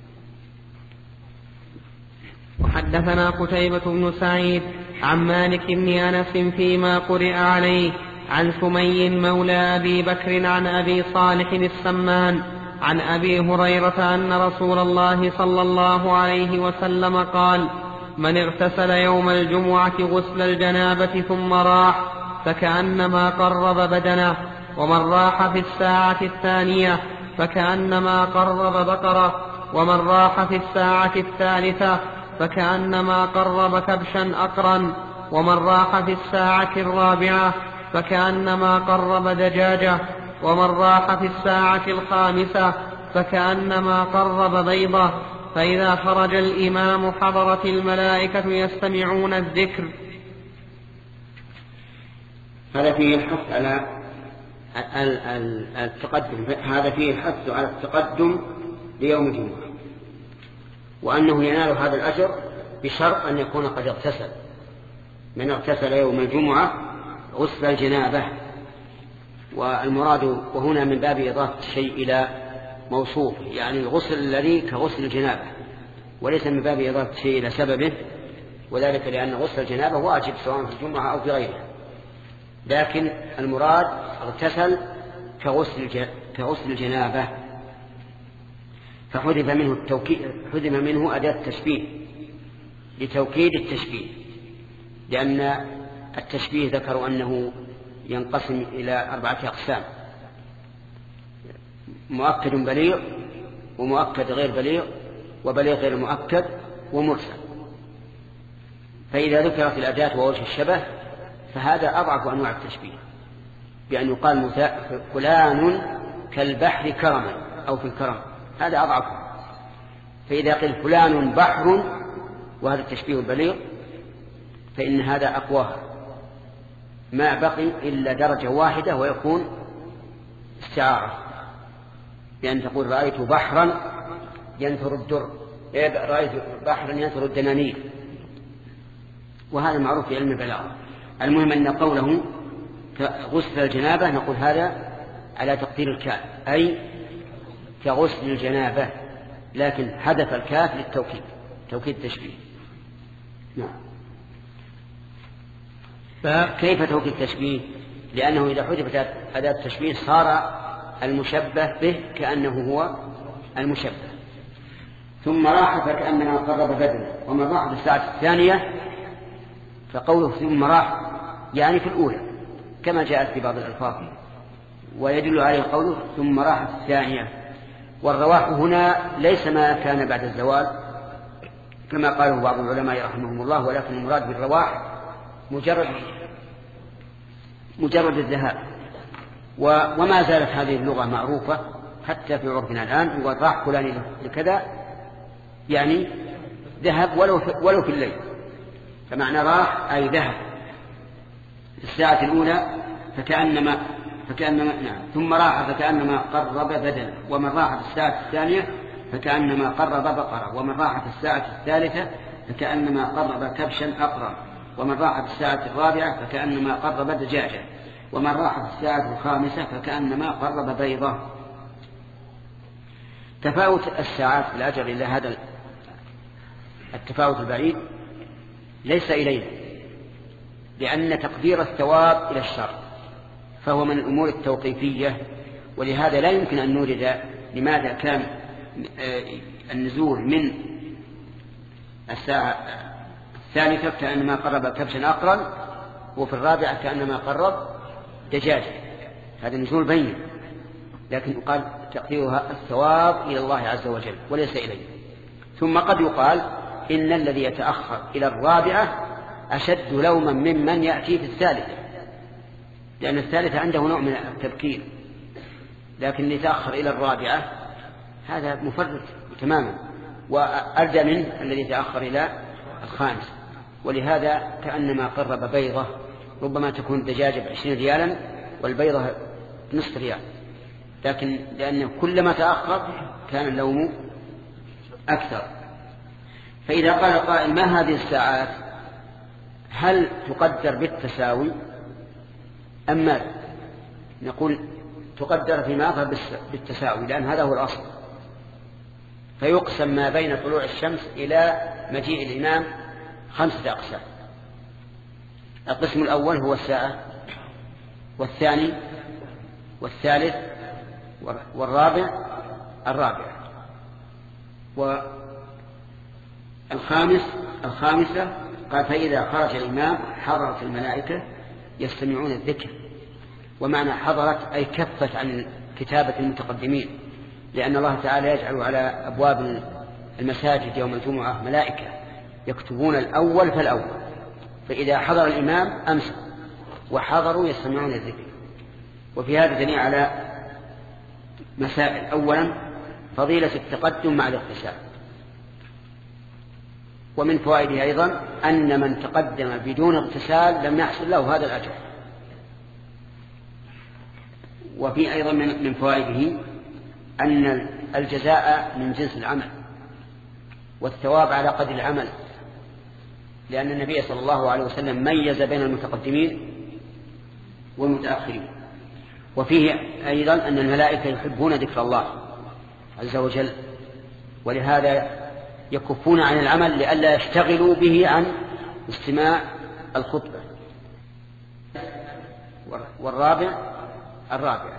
وحدثنا قتيبة بن سعيد عن مالك بن أنس فيما قرئ عليه عن سمي مولى أبي بكر عن أبي صالح السمان عن أبي هريرة أن رسول الله صلى الله عليه وسلم قال: من اغتسل يوم الجمعة غسل الجنابة ثم راح فكأنما قرب بدنه، ومن راح في الساعة الثانية فكأنما قرب بقرة، ومن راح في الساعة الثالثة فكأنما قرب كبشا أقرا، ومن راح في الساعة الرابعة فكأنما قرب دجاجة، ومن راح في الساعة الخامسة فكأنما قرب بيضة. فإذا خرج الإمام حضرت الملائكة يستمعون الذكر. هذا فيه الحث على التقدم، هذا فيه الحث على التقدم ليوم الجمعة، وأنه ينال هذا الأجر بشرط أن يكون قد اغتسل. من اغتسل يوم الجمعة غسل الجنابة، والمراد وهنا من باب إضافة الشيء إلى موصوف، يعني الغسل الذي كغسل الجنابة، وليس من باب إضافة الشيء إلى سببه، وذلك لأن غسل الجنابة واجب سواء في الجمعة أو في غيرها، لكن المراد اغتسل كغسل كغسل الجنابة، فحذف منه التوكيد، حذف منه أداة التشبيه لتوكيد التشبيه، لأن التشبيه ذكروا أنه ينقسم إلى أربعة أقسام: مؤكد بليغ، ومؤكد غير بليغ وبليغ غير مؤكد ومرسل. فإذا ذكرت الأداة ووجه الشبه فهذا أضعف أنواع التشبيه، بأن يقال فلان كالبحر كرما أو في الكرم، هذا أضعف. فإذا قيل فلان بحر وهذا التشبيه البليغ فإن هذا أقواها، ما بقي إلا درجة واحدة ويكون استعارة، بأن تقول رأيت بحرا ينثر الدر، رأيت بحرا ينثر الدنانير، وهذا معروف في علم البلاغة. المهم أن قوله غسل الجنابة نقول هذا على تقدير الكاف، أي كغسل الجنابة، لكن حذف الكاف للتوكيد، توكيد التشبيه. نعم. فكيف توكيد التشبيه؟ لأنه إذا حذفت أداة التشبيه صار المشبه به كأنه هو المشبه. ثم راح فكأنما قرب بدنه، ومن راح بالساعة الثانية فقوله ثم راح يعني في الأولى كما جاءت في بعض الألفاظ، ويدل عليه قوله ثم راح الثانية. والرواح هنا ليس ما كان بعد الزوال كما قاله بعض العلماء رحمهم الله، ولكن المراد بالرواح مجرد مجرد الذهاب. وما زالت هذه اللغة معروفة حتى في عرفنا الآن، يقول راح فلان لكذا يعني ذهب ولو في, ولو في الليل، فمعنى راح أي ذهب في الساعة الأولى فكأنما فكأنما نعم ثم راح فكأنما قرب بدنه، ومن راح في الساعة الثانية فكأنما قرب بقرة، ومن راح في الساعة الثالثة فكأنما قرب كبشا أقرا، ومن راح في الساعة الرابعة فكأنما قرب دجاجة، ومن راح في الساعة الخامسة فكأنما قرب بيضة. تفاوت الساعات في الأجر إلى هذا التفاوت البعيد ليس إلينا، لأن تقدير الثواب إلى الشر فهو من الأمور التوقيفية، ولهذا لا يمكن أن نورد لماذا كان النزول من الساعة الثالثة كأنما قرب كبشا أقرا، وفي الرابعة كأنما قرب دجاجة، هذا النزول بين، لكن قال تقديرها الثواب إلى الله عز وجل وليس إليه. ثم قد يقال إن الذي يتأخر إلى الرابعة أشد لوما ممن يأتي في الثالثة، لأن الثالثة عنده نوع من التبكير، لكن اللي يتأخر إلى الرابعة هذا مفرط تماما، وأردى منه الذي يتأخر إلى الخامس. ولهذا كأنما قرب بيضة، ربما تكون دجاجة بعشرين ريالا والبيضة نصف ريال، لكن لأنه كلما تأخر كان اللوم أكثر. فإذا قال قائل ما هذه الساعات، هل تقدر بالتساوي أم ماذا؟ نقول تقدر فيما أظهر بالتساوي، لأن هذا هو الأصل. فيقسم ما بين طلوع الشمس إلى مجيء الإمام خمسة أقسام. القسم الأول هو الساعة، والثاني والثالث والرابع الرابع، والخامس الخامسة قال فإذا خرج الإمام حضرت الملائكة يستمعون الذكر. ومعنى حضرت أي كفت عن كتابة المتقدمين، لأن الله تعالى يجعل على أبواب المساجد يوم الجمعة ملائكة يكتبون الأول فالأول، فإذا حضر الإمام أمسك وحضروا يستمعون الذكر. وفي هذا دليل على مسائل. أولا فضيلة التقدم مع الاغتسال، ومن فوائده أيضا أن من تقدم بدون اغتسال لم يحصل له هذا الأجر. وفي أيضا من فوائده أن الجزاء من جنس العمل، والثواب على قدر العمل، لأن النبي صلى الله عليه وسلم ميز بين المتقدمين والمتأخرين. وفيه أيضا أن الملائكة يحبون ذكر الله عز وجل، ولهذا يكفون عن العمل لئلا يشتغلوا به عن استماع الخطبة. والرابع الرابع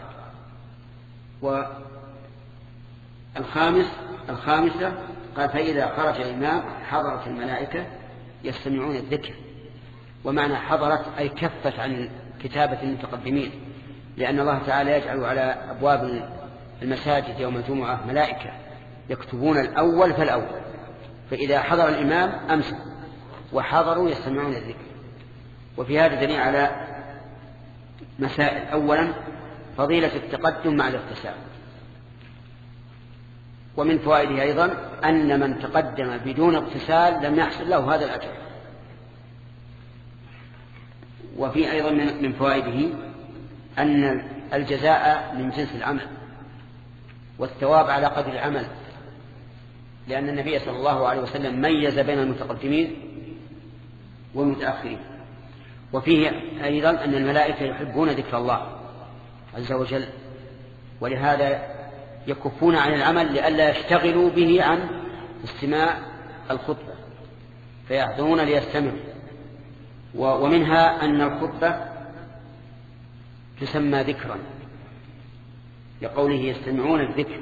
والخامس الخامسة قال فإذا خرج الإمام حضرت الملائكة يستمعون الذكر. ومعنى حضرت أي كفت عن كتابة المتقدمين، لأن الله تعالى يجعل على أبواب المساجد يوم الجمعة ملائكة يكتبون الأول فالأول، فإذا حضر الإمام أمسك وحضروا يستمعون الذكر. وفي هذا دليل على مسائل. أولا فضيلة التقدم مع الاغتسال، ومن فوائده أيضا أن من تقدم بدون اغتسال لم يحصل له هذا الأجر. وفي أيضا من فوائده أن الجزاء من جنس العمل والثواب على قدر العمل، لأن النبي صلى الله عليه وسلم ميز بين المتقدمين والمتأخرين. وفيه أيضا أن الملائكة يحبون ذكر الله عز وجل، ولهذا يكفون عن العمل لئلا يشتغلوا به عن استماع الخطبة، فيحضرون ليستمعوا. ومنها أن الخطبة تسمى ذكرا لقوله يستمعون الذكر.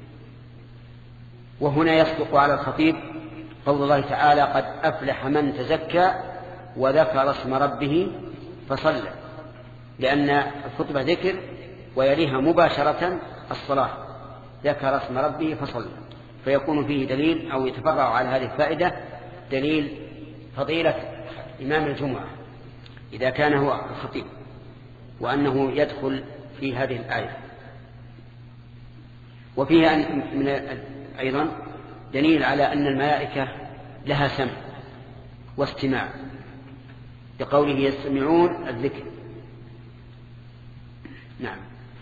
وهنا يصدق على الخطيب قول الله تعالى قد أفلح من تزكى وذكر اسم ربه فصلى، لأن الخطبة ذكر ويليها مباشرة الصلاة، ذكر اسم ربه فصلى، فيكون فيه دليل أو يتفرع على هذه الفائدة دليل فضيلة إمام الجمعة إذا كان هو الخطيب، وأنه يدخل في هذه الآية. وفيها من أيضا دليل على أن الملائكة لها سمع واستماع، بقوله يستمعون الذكر. نعم.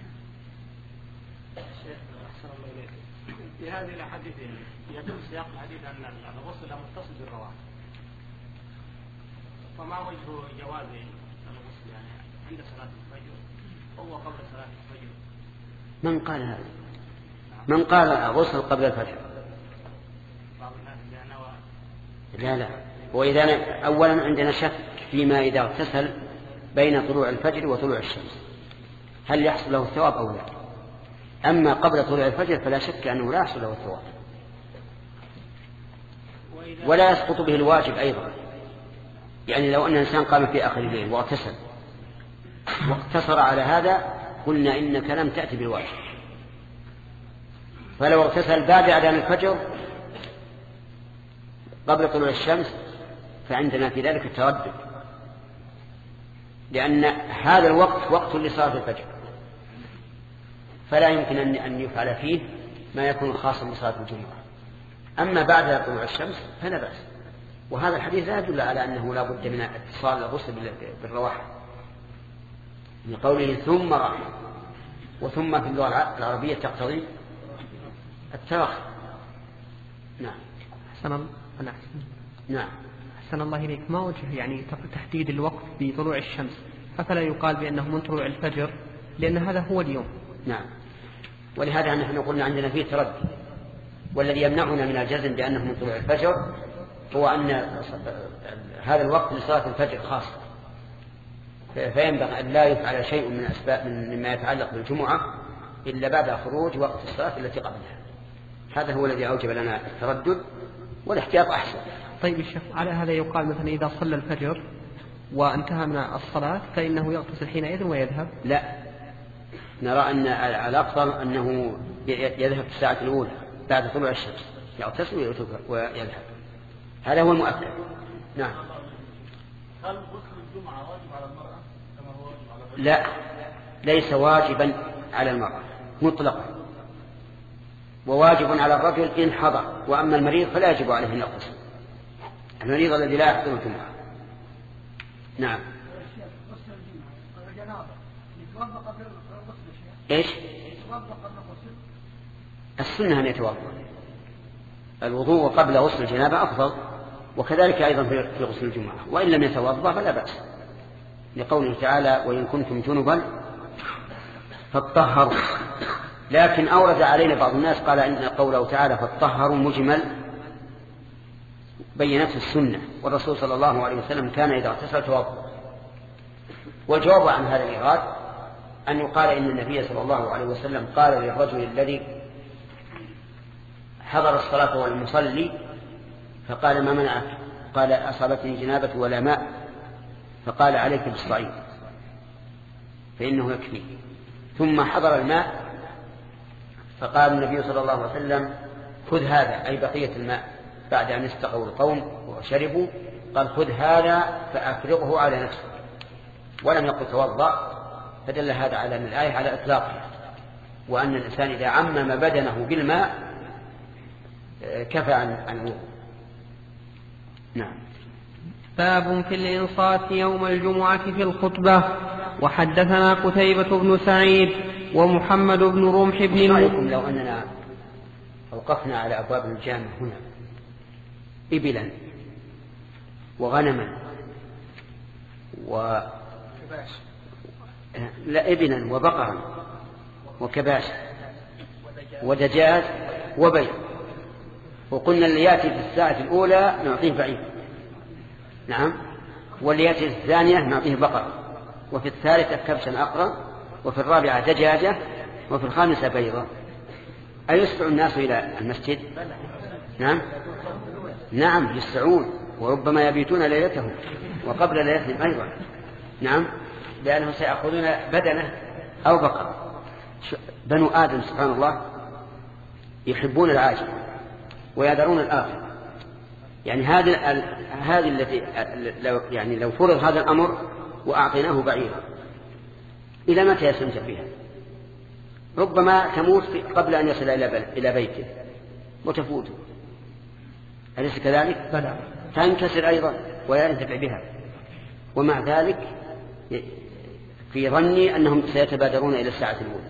في هذه الأحاديث يدل سياق الحديث أن الغسل متصل بالرواتب، فما وجه جواز الغسل يعني عند صلاة الفجر أو قبل صلاة الفجر؟ من قال هذا؟ من قال الغسل قبل الفجر؟ لا لا. وإذا أولا عندنا شك فيما إذا اغتسل بين طلوع الفجر وطلوع الشمس هل يحصل له الثواب أو لا. أما قبل طلوع الفجر فلا شك أنه لا يحصل له الثواب، ولا يسقط به الواجب أيضا. يعني لو أن الإنسان قام في آخر الليل واغتسل واقتصر على هذا قلنا إنك لم تأتي بالواجب. فلو اغتسل بعد أذان الفجر قبل طلوع الشمس فعندنا في ذلك التردد، لأن هذا الوقت وقت لصلاة الفجر، فلا يمكن أن يفعل فيه ما يكون خاصا بصلاة الجمعة. أما بعد طلوع الشمس فلا بأس. وهذا الحديث لا يدل على أنه لا بد من اتصال الغسل بالرواحل، لقوله ثم راح، وثم في اللغة العربية تقتضي التراخي. نعم. أحسن الله. نعم. أحسن الله إليك. ما وجه يعني تحديد الوقت بطلوع الشمس؟ أفلا يقال بأنه من طلوع الفجر لأن هذا هو اليوم؟ نعم. ولهذا نحن قلنا عندنا فيه تردد، والذي يمنعنا من الجزم بأنه من طلوع الفجر هو أن هذا الوقت لصلاة الفجر خاصة، فينبغي أن لا يفعل شيء من أسباب مما يتعلق بالجمعة إلا بعد خروج وقت الصلاة التي قبلها. هذا هو الذي أوجب لنا التردد، والاحتياط أحسن. طيب الشيخ، على هذا يقال مثلا إذا صلى الفجر وانتهى من الصلاة فإنه يغتسل حينئذ ويذهب؟ لا، نرى أن الأفضل أنه يذهب في الساعة الأولى بعد طلوع الشمس، يغتسل ويذهب، هذا هو المؤكد. نعم. هل غسل الجمعة واجب على المرأة كما هو واجب على الرجل؟ لا، ليس واجبا على المرأة مطلقا، وواجب على الرجل إن حضر، وأما المريض فلا يجب عليه أن يغتسل، المريض الذي لا يحضر الجمعة. نعم. ايش؟ السنة أن يتوضأ، الوضوء قبل غسل الجنابة أفضل، وكذلك أيضا في غسل الجمعة، وإن لم يتوضأ فلا بأس، لقوله تعالى وإن كنتم جنبا فاطهروا. لكن أورد علينا بعض الناس قال إن قوله تعالى فاطهروا مجمل بينته السنة، والرسول صلى الله عليه وسلم كان إذا اغتسل توضأ. والجواب عن هذا الإيراد أن يقال إن النبي صلى الله عليه وسلم قال للرجل الذي حضر الصلاة والمصلي فقال ما منعك؟ قال أصابتني جنابة ولا ماء، فقال عليك بالصعيد فإنه يكفي. ثم حضر الماء فقال النبي صلى الله عليه وسلم خذ هذا أي بقية الماء بعد أن استقوا القوم وشربوا، قال خذ هذا فأفرغه على نفسك، ولم يقل توضأ، فدل هذا على أن الآية على إطلاقها، وأن الإنسان إذا عمم بدنه بالماء كفى عن الوضوء. نعم. باب في الإنصات يوم الجمعة في الخطبة. وحدثنا قتيبة بن سعيد ومحمد بن رمح بن رأيكم لو أننا أوقفنا على أبواب الجامع هنا إبلا وغنما و لا إبلا وبقرا وكباش ودجاج وبيض، وقلنا اللي يأتي في الساعة الأولى نعطيه بعيد، نعم، واللي يأتي في الثانية نعطيه بقر، وفي الثالثة كبشا أقرا، وفي الرابعة دجاجة، وفي الخامسة بيضة. أيسرع الناس إلى المسجد؟ نعم نعم يسرعون، وربما يبيتون ليلتهم وقبل ليلتهم أيضا، نعم، لأنهم سيأخذون بدنه أو بقر. بنو آدم سبحان الله يحبون العاجل ويذرون الآخر، يعني هذه هذه التي لو يعني لو فرض هذا الأمر وأعطيناه بعيرا إلى متى يستمتع بها؟ ربما تموت قبل أن يصل إلى بيته وتفوته، أليس كذلك؟ بلى. تنكسر أيضا ولا ينتفع بها، ومع ذلك في ظني أنهم سيتبادرون إلى الساعة الأولى.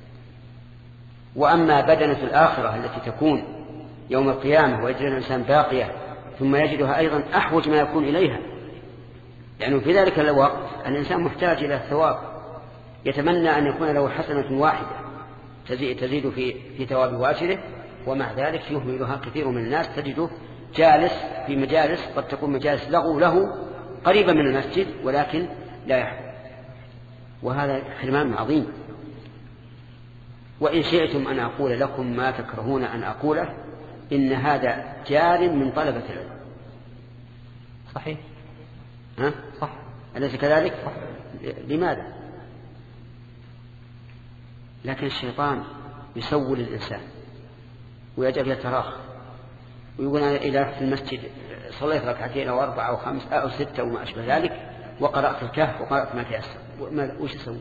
وأما بدنة الآخرة التي تكون يوم القيامة ويجري الإنسان باقية ثم يجدها أيضا أحوج ما يكون إليها، يعني في ذلك الوقت الإنسان محتاج إلى الثواب، يتمنى أن يكون له حسنة واحدة تزيد في في ثواب واجره، ومع ذلك يهملها كثير من الناس، تجده جالس في مجالس قد تكون مجالس لغو له قريبة من المسجد ولكن لا يحضر، وهذا حرمان عظيم. وإن شئتم أن أقول لكم ما تكرهون أن أقوله، إن هذا جار من طلبة العلم. صحيح. ها؟ صح. أليس كذلك؟ صح. لماذا؟ لكن الشيطان يسول الإنسان ويجب يتراخ ويقول أنا إذا رحت المسجد صليت ركعتين أو أربعة أو خمسة أو ستة وما أشبه ذلك وقرأت الكهف وقرأت ما تيسر، وش أسوي؟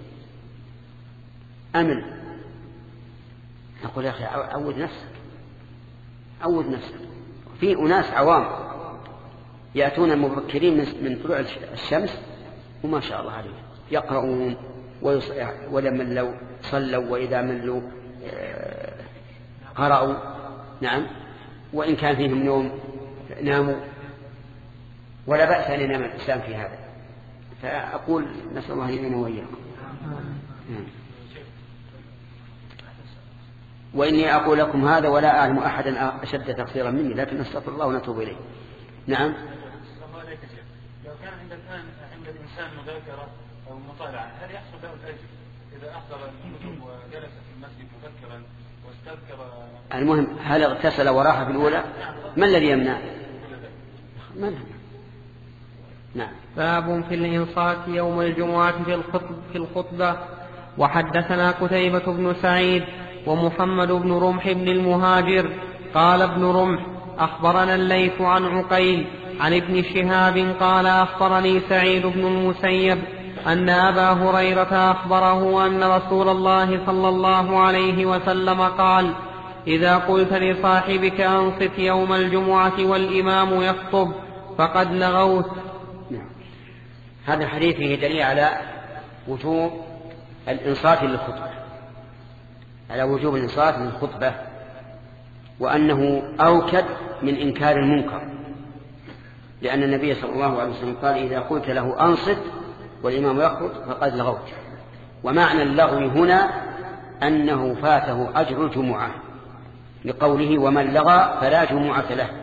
أمل. نقول يا أخي عود نفسك، عود نفسك. في أناس عوام يأتون مبكرين من طلوع الشمس وما شاء الله عليهم يقرؤون ولمن صلوا وإذا ملوا قرأوا، نعم، وإن كان فيهم نوم ناموا، ولا بأس أن ينام الإنسان في هذا. فأقول نسأل الله يمين وإياكم. وإني أقول لكم هذا ولا أعلم أحدا أشد تقصيرا مني، لكن نستغفر الله ونتوب إليه. نعم. لو كان عند الآن عند الإنسان مذاكرة أو مطالعة هل يحصل له الأجر إذا أحضر الكتب وجلس في المسجد مذكرا واستذكر؟ المهم هل اغتسل وراح في الأولى؟ ما الذي يمنع؟ ما الذي؟ نعم. باب في الإنصات يوم الجمعة في الخطبة, في الخطبة. وحدثنا قتيبة بن سعيد ومحمد بن رمح بن المهاجر قال ابن رمح أخبرنا الليث عن عقيل عن ابن شهاب قال أخبرني سعيد بن المسيب أن أبا هريرة أخبره أن رسول الله صلى الله عليه وسلم قال إذا قلت لصاحبك أنصت يوم الجمعة والإمام يخطب فقد لغوت. هذا الحديث فيه دليل على وجوب الإنصات للخطبة، على وجوب الإنصات للخطبة، وأنه أوكد من إنكار المنكر، لأن النبي صلى الله عليه وسلم قال إذا قلت له أنصت والإمام يخطب فقد لغوت. ومعنى اللغو هنا أنه فاته أجر الجمعة، لقوله ومن لغى فلا جمعة له.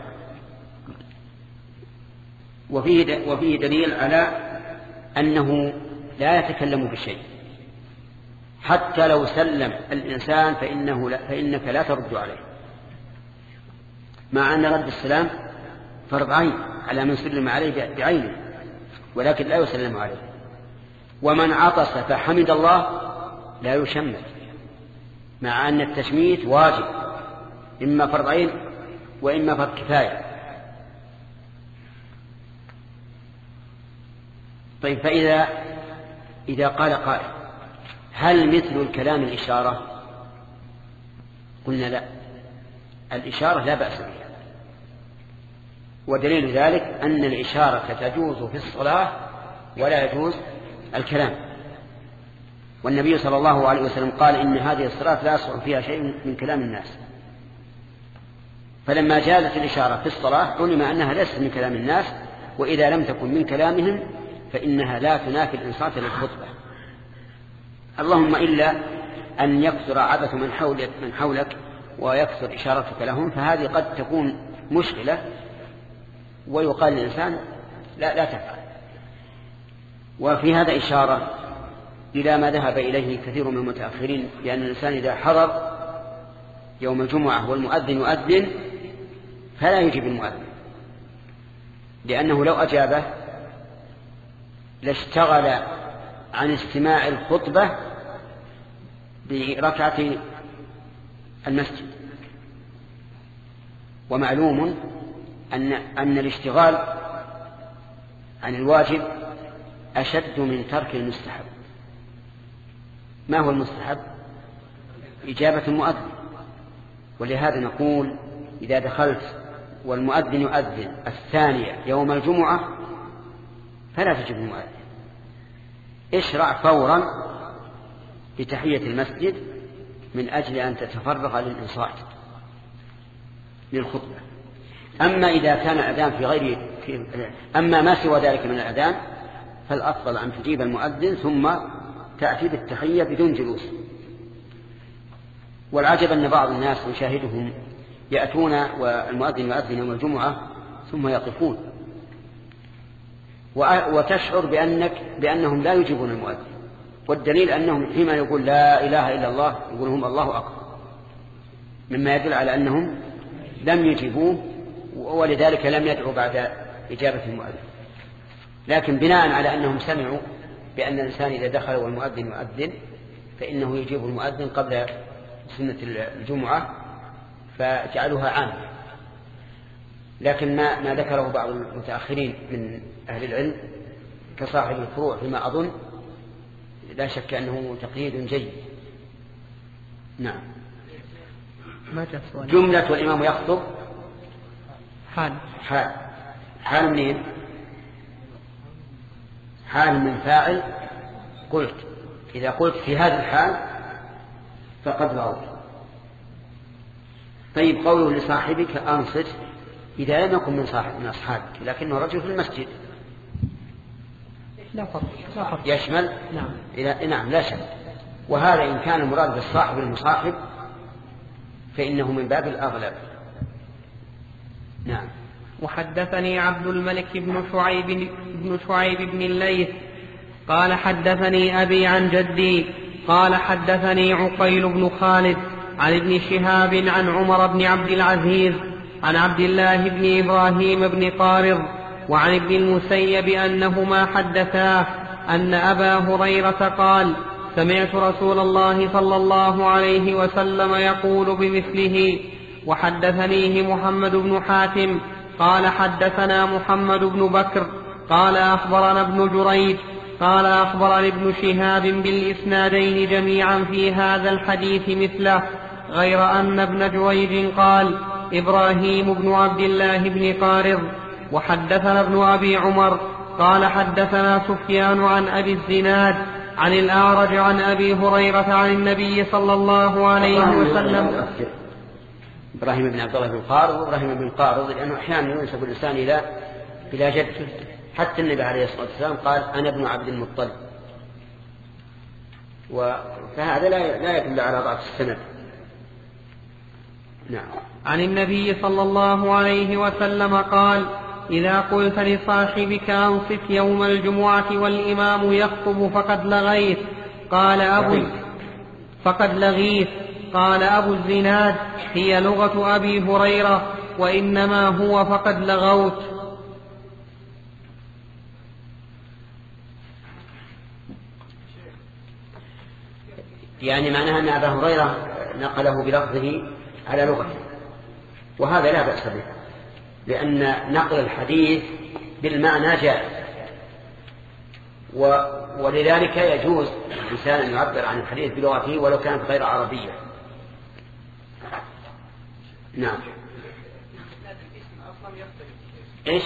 وفيه, وفيه دليل على أنه لا يتكلم بشيء حتى لو سلم الإنسان فإنه لا فإنك لا ترد عليه، مع أن رد السلام فرض عين على من سلم عليه بعينه، ولكن لا يسلم عليه. ومن عطس فحمد الله لا يشمت، مع أن التشميت واجب إما فرض عين وإما فرض كفاية. طيب، فإذا إذا قال قائل هل مثل الكلام الإشارة؟ قلنا لا، الإشارة لا بأس بها، ودليل ذلك أن الإشارة تجوز في الصلاة ولا يجوز الكلام. والنبي صلى الله عليه وسلم قال إن هذه الصلاة لا يصح فيها شيء من كلام الناس. فلما جازت الإشارة في الصلاة علم أنها ليست من كلام الناس، وإذا لم تكن من كلامهم فإنها لا تنافي الإنصات للخطبة، اللهم إلا أن يكثر عبث من حولك, من حولك ويكثر إشارتك لهم، فهذه قد تكون مشكلة ويقال للإنسان لا, لا تفعل. وفي هذا إشارة إلى ما ذهب إليه كثير من المتأخرين، لأن الإنسان إذا حضر يوم الجمعة والمؤذن يؤذن فلا يجيب المؤذن، لأنه لو أجابه لاشتغل عن استماع الخطبة بركعة المسجد. ومعلوم أن, أن الاشتغال عن الواجب أشد من ترك المستحب. ما هو المستحب؟ إجابة المؤذن. ولهذا نقول إذا دخلت والمؤذن يؤذن الثانية يوم الجمعة فلا تجب المؤذن، اشرع فورا بتحية المسجد من أجل أن تتفرغ للإنصات للخطبة. أما إذا كان الأذان في غير في أما ما سوى ذلك من الأذان فالأفضل أن تجيب المؤذن ثم تأتي بالتحية بدون جلوس. والعجب أن بعض الناس نشاهدهم يأتون والمؤذن يؤذن يوم الجمعة ثم يقفون، وتشعر بأنك بأنهم لا يجيبون المؤذن، والدليل أنهم فيما يقول لا إله إلا الله يقولون الله أكبر، مما يدل على أنهم لم يجيبوه ولذلك لم يدعوا بعد إجابة المؤذن. لكن بناء على أنهم سمعوا بأن الإنسان إذا دخل والمؤذن يؤذن فإنه يجيب المؤذن قبل سنة الجمعة فجعلوها عامة. لكن ما, ما ذكره بعض المتأخرين من أهل العلم كصاحب الفروع فيما أظن لا شك أنه تقييد جيد. نعم. جملة والإمام يخطب حال حال حال منين؟ حال من فاعل قلت. إذا قلت في هذا الحال فقد غوت. طيب، قوله لصاحبك أنصت إذا لم يكن من صاحب من أصحابك لكنه رجل في المسجد لا فرق لا فرق يشمل. نعم إذا نعم لا شك. وهذا إن كان المراد بالصاحب المصاحب فإنه من باب الأغلب. نعم. وحدثني عبد الملك بن شعيب بن شعيب بن الليث قال حدثني أبي عن جدي قال حدثني عقيل بن خالد عن ابن شهاب عن عمر بن عبد العزيز عن عبد الله بن إبراهيم بن قارض وعن ابن المسيب أنهما حدثاه أن أبا هريرة قال سمعت رسول الله صلى الله عليه وسلم يقول بمثله. وحدثنيه محمد بن حاتم قال حدثنا محمد بن بكر قال أخبرنا ابن جريج قال أخبرني ابن شهاب بالإسنادين جميعا في هذا الحديث مثله، غير أن ابن جريج قال إبراهيم بن عبد الله بن قارض. وحدثنا ابن أبي عمر قال حدثنا سفيان عن أبي الزناد عن الأعرج عن أبي هريرة عن النبي صلى الله عليه وسلم. إبراهيم بن عبد الله بن قارض وإبراهيم بن قارض لأنه أحيانا ينسب الإنسان إلى إلى جده، حتى النبي عليه الصلاة والسلام قال أنا ابن عبد المطلب، فهذا لا لا يدل على ضعف السند. نعم. عن النبي صلى الله عليه وسلم قال إذا قلت لصاحبك أنصت يوم الجمعة والإمام يخطب فقد لغيت. قال أبو فقد لغيت قال أبو الزناد هي لغة أبي هريرة وإنما هو فقد لغوت. يعني معناها أن أبا هريرة نقله بلفظه على لغته. وهذا لا بأس به، لأن نقل الحديث بالمعنى جائز، ولذلك يجوز الإنسان أن يعبر عن الحديث بلغته ولو كانت غير عربية. نعم. إيش؟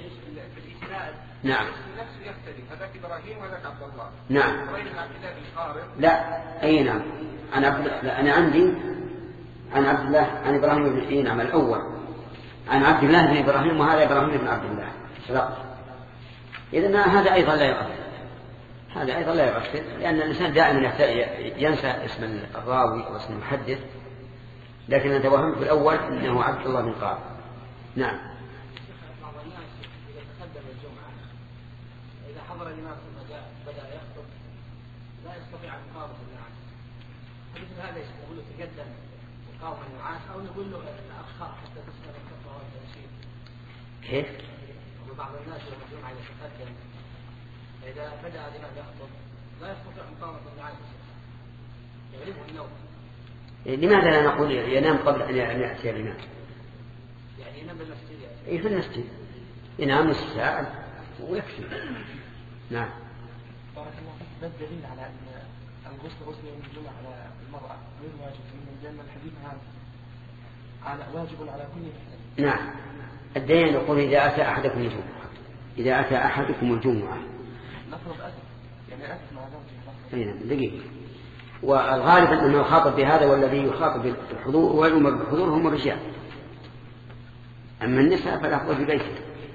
نعم. هذاك إبراهيم وهذاك عبد الله. نعم. لا أي نعم. أنا عبد لا أنا عندي عن عبد الله عن إبراهيم بن إيه نعم الأول عن عبد الله بن إبراهيم وهذا إبراهيم بن عبد الله. صدق. إذن هذا أيضا لا يؤثر. هذا أيضا لا يؤثر لأن الإنسان دائما ينسى اسم الراوي أو اسم المحدث، لكن أنا توهمت في الأول أنه عبد الله بن قاب. نعم. بعض الناس إذا تقدم الجمعة إذا حضر الإمام ثم جاء بدأ يخطب لا يستطيع أن يقاوم النعاس، فمثل هذا يقول له تقدم وقاوم النعاس، أو نقول له أخر حتى تسأل الخطبة والتنشيد. كيف؟ وبعض الناس يوم الجمعة يتقدم إذا بدأ الإمام يخطب لا يستطيع مقاومة النعاس يغلبه النوم. لماذا لا نقول ينام قبل أن يأتي الإمام؟ يعني ينام بالمسجد يعني. إيه في المسجد ينام نصف ساعة ويكفي. نعم. بارك الله فيك. ده الدليل على أن الغسل غسل يوم الجمعة على المرأة غير واجب، لأن الحديث هذا على واجب على كل محتاج. نعم. الدين يقول إذا أتى أحدكم الجمعة إذا أتى أحدكم الجمعة نفرض أسف يعني أسف مع زوجه. نعم دقيقة. والغالب أنه يخاطب بهذا، والذي يخاطب بالحضور ويؤمر بالحضور هم الرجال، أما النساء فالأفضل في بيته.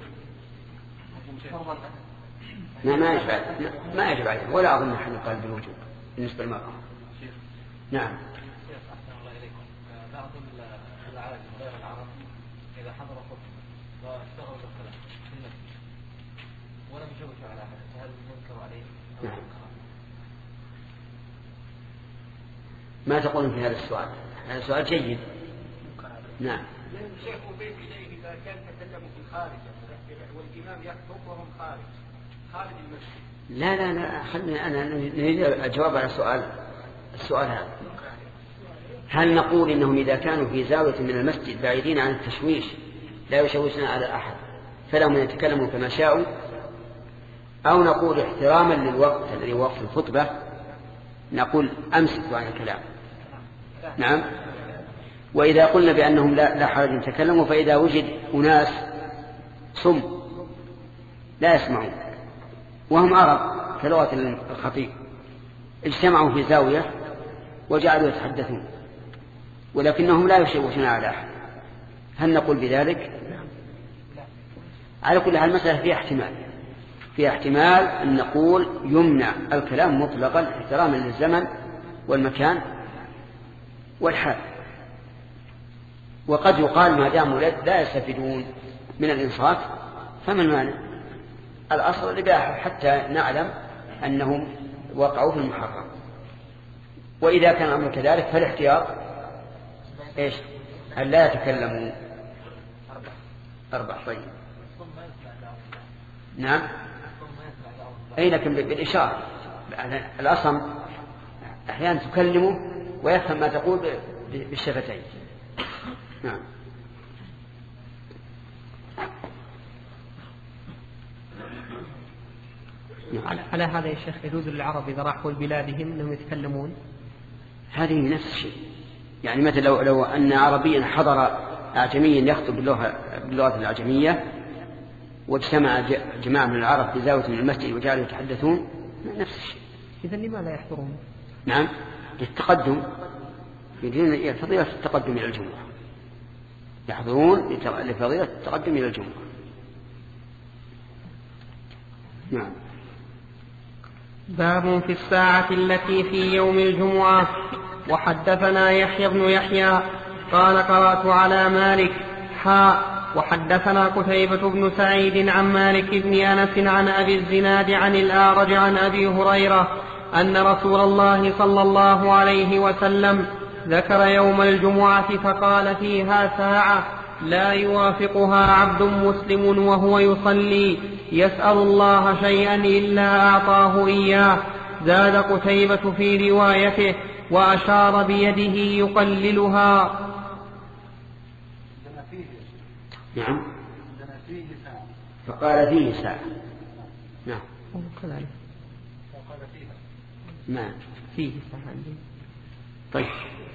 ما ما يجب ما يجب عليه، ولا أظن أحد قال بالوجوب بالنسبة للمرأة. نعم. بعض العالم غير العرب إذا حضر خطبة واشتغلوا بالكلام في المسجد ولم يشوشوا على أحد فهل ينكر عليه؟ نعم. ما تقولون في هذا السؤال؟ هذا سؤال جيد. نعم. الشيخ أضيف إليه إذا كان تكلموا في الخارج والإمام يخطب وهم خارج خارج المسجد. لا لا لا خلني أنا نريد الجواب على السؤال السؤال هذا. هل نقول إنهم إذا كانوا في زاوية من المسجد بعيدين عن التشويش لا يشوشون على أحد فلهم يتكلموا كما شاءوا، أو نقول احتراما للوقت الذي وقت الخطبة نقول أمسكوا عن الكلام؟ نعم. وإذا قلنا بأنهم لا, لا حرج يتكلموا، فإذا وجد أناس صم لا يسمعون وهم عرب كلغة الخطيب اجتمعوا في زاوية وجعلوا يتحدثون ولكنهم لا يشوشون على أحد، هل نقول بذلك؟ على كل حال المسألة فيها احتمال فيها احتمال أن نقول يمنع الكلام مطلقا احتراما للزمن والمكان والحال، وقد يقال ما داموا لا يستفيدون من الإنصات فمن مانع؟ الأصل الإباحة حتى نعلم أنهم وقعوا في المحرم. وإذا كان الأمر كذلك فالاحتياط إيش؟ أن لا يتكلموا. أربع. طيب. نعم. أي لكن بالإشارة الأصم أحيانا تكلمه ويفهم ما تقول بالشفتين. نعم. على هذا يا شيخ يجوز للعرب إذا راحوا لبلادهم أنهم يتكلمون؟ هذه نفس الشيء، يعني مثل لو, لو أن عربيا حضر أعجميا يخطب باللغة, باللغة الأعجمية واجتمع جماعة من العرب في زاوية من المسجد وجعلوا يتحدثون نفس الشيء. إذن لماذا يحضرون؟ نعم للتقدم، يريدون فضيلة التقدم إلى الجمعة، يحضرون لفضيلة التقدم إلى الجمعة. نعم. باب في الساعة التي في يوم الجمعة. وحدثنا يحيى بن يحيى قال قرأت على مالك حاء وحدثنا قتيبة بن سعيد عن مالك بن أنس عن أبي الزناد عن الأعرج عن أبي هريرة أن رسول الله صلى الله عليه وسلم ذكر يوم الجمعة فقال فيها ساعة لا يوافقها عبد مسلم وهو يصلي يسأل الله شيئا إلا أعطاه إياه. زاد قتيبة في روايته وأشار بيده يقللها. لما فيه نعم. فيه ساعة. فقال فيه ساعة. نعم. كذلك. فقال فيها. نعم. فيه ساعة. طيب.